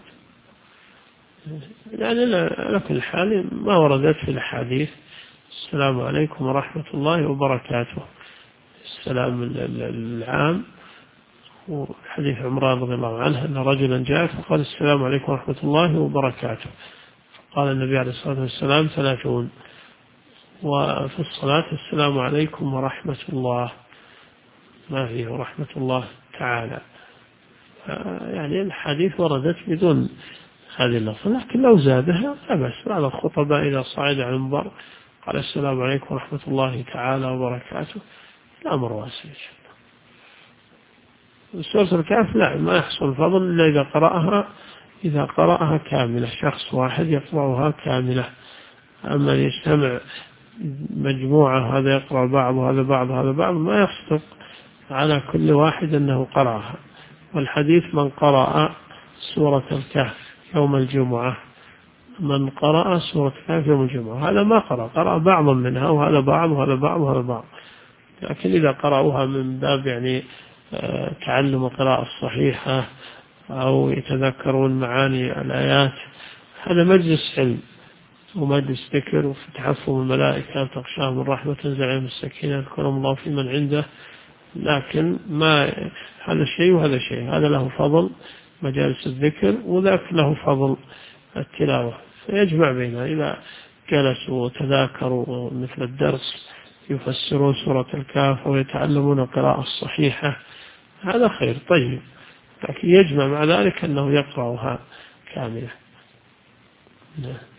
يعني على كل حال ما وردت في الحديث السلام عليكم ورحمة الله وبركاته، السلام العام. وحديث عمران رضي الله عنه أن رجلا جاء فقال السلام عليكم ورحمة الله وبركاته، قال النبي عليه الصلاة والسلام 30. وفي الصلاة السلام عليكم ورحمة الله، ما فيه ورحمة الله تعالى. يعني الحديث وردت بدون هذه اللفظة، لكن لو زادها لا بأس. بعض الخطباء إذا صعد على المنبر قال السلام عليكم ورحمة الله تعالى وبركاته، الأمر واسع. سورة الكهف لا، ما يحصل فضل إلا إذا قرأها كاملة، شخص واحد يقرأها كاملة. أما يجتمع مجموعة هذا يقرأ بعض وهذا بعض وهذا بعض ما يصدق على كل واحد أنه قرأها. والحديث من قرأ سورة الكهف يوم الجمعة، من قرأ سورة الكهف يوم الجمعة، هذا ما قرأ بعضا منها وهذا بعض وهذا بعض وهذا بعض. لكن إذا قرأوها من باب يعني تعلم القراءة الصحيحة أو يتذكرون معاني الآيات، هذا مجلس علم ومجلس ذكر وفي تحفظ الملائكة تغشاهم الرحمة تنزل عليهم السكينة يذكرهم الله في من عنده. لكن ما هذا شيء وهذا شيء، هذا له فضل مجالس الذكر وذاك له فضل التلاوة، فيجمع بينها. إذا جلسوا وتذاكروا مثل الدرس يفسرون سورة الكهف ويتعلمون القراءة الصحيحة هذا خير طيب، لكن يجمع مع ذلك أنه يقرأها كاملة.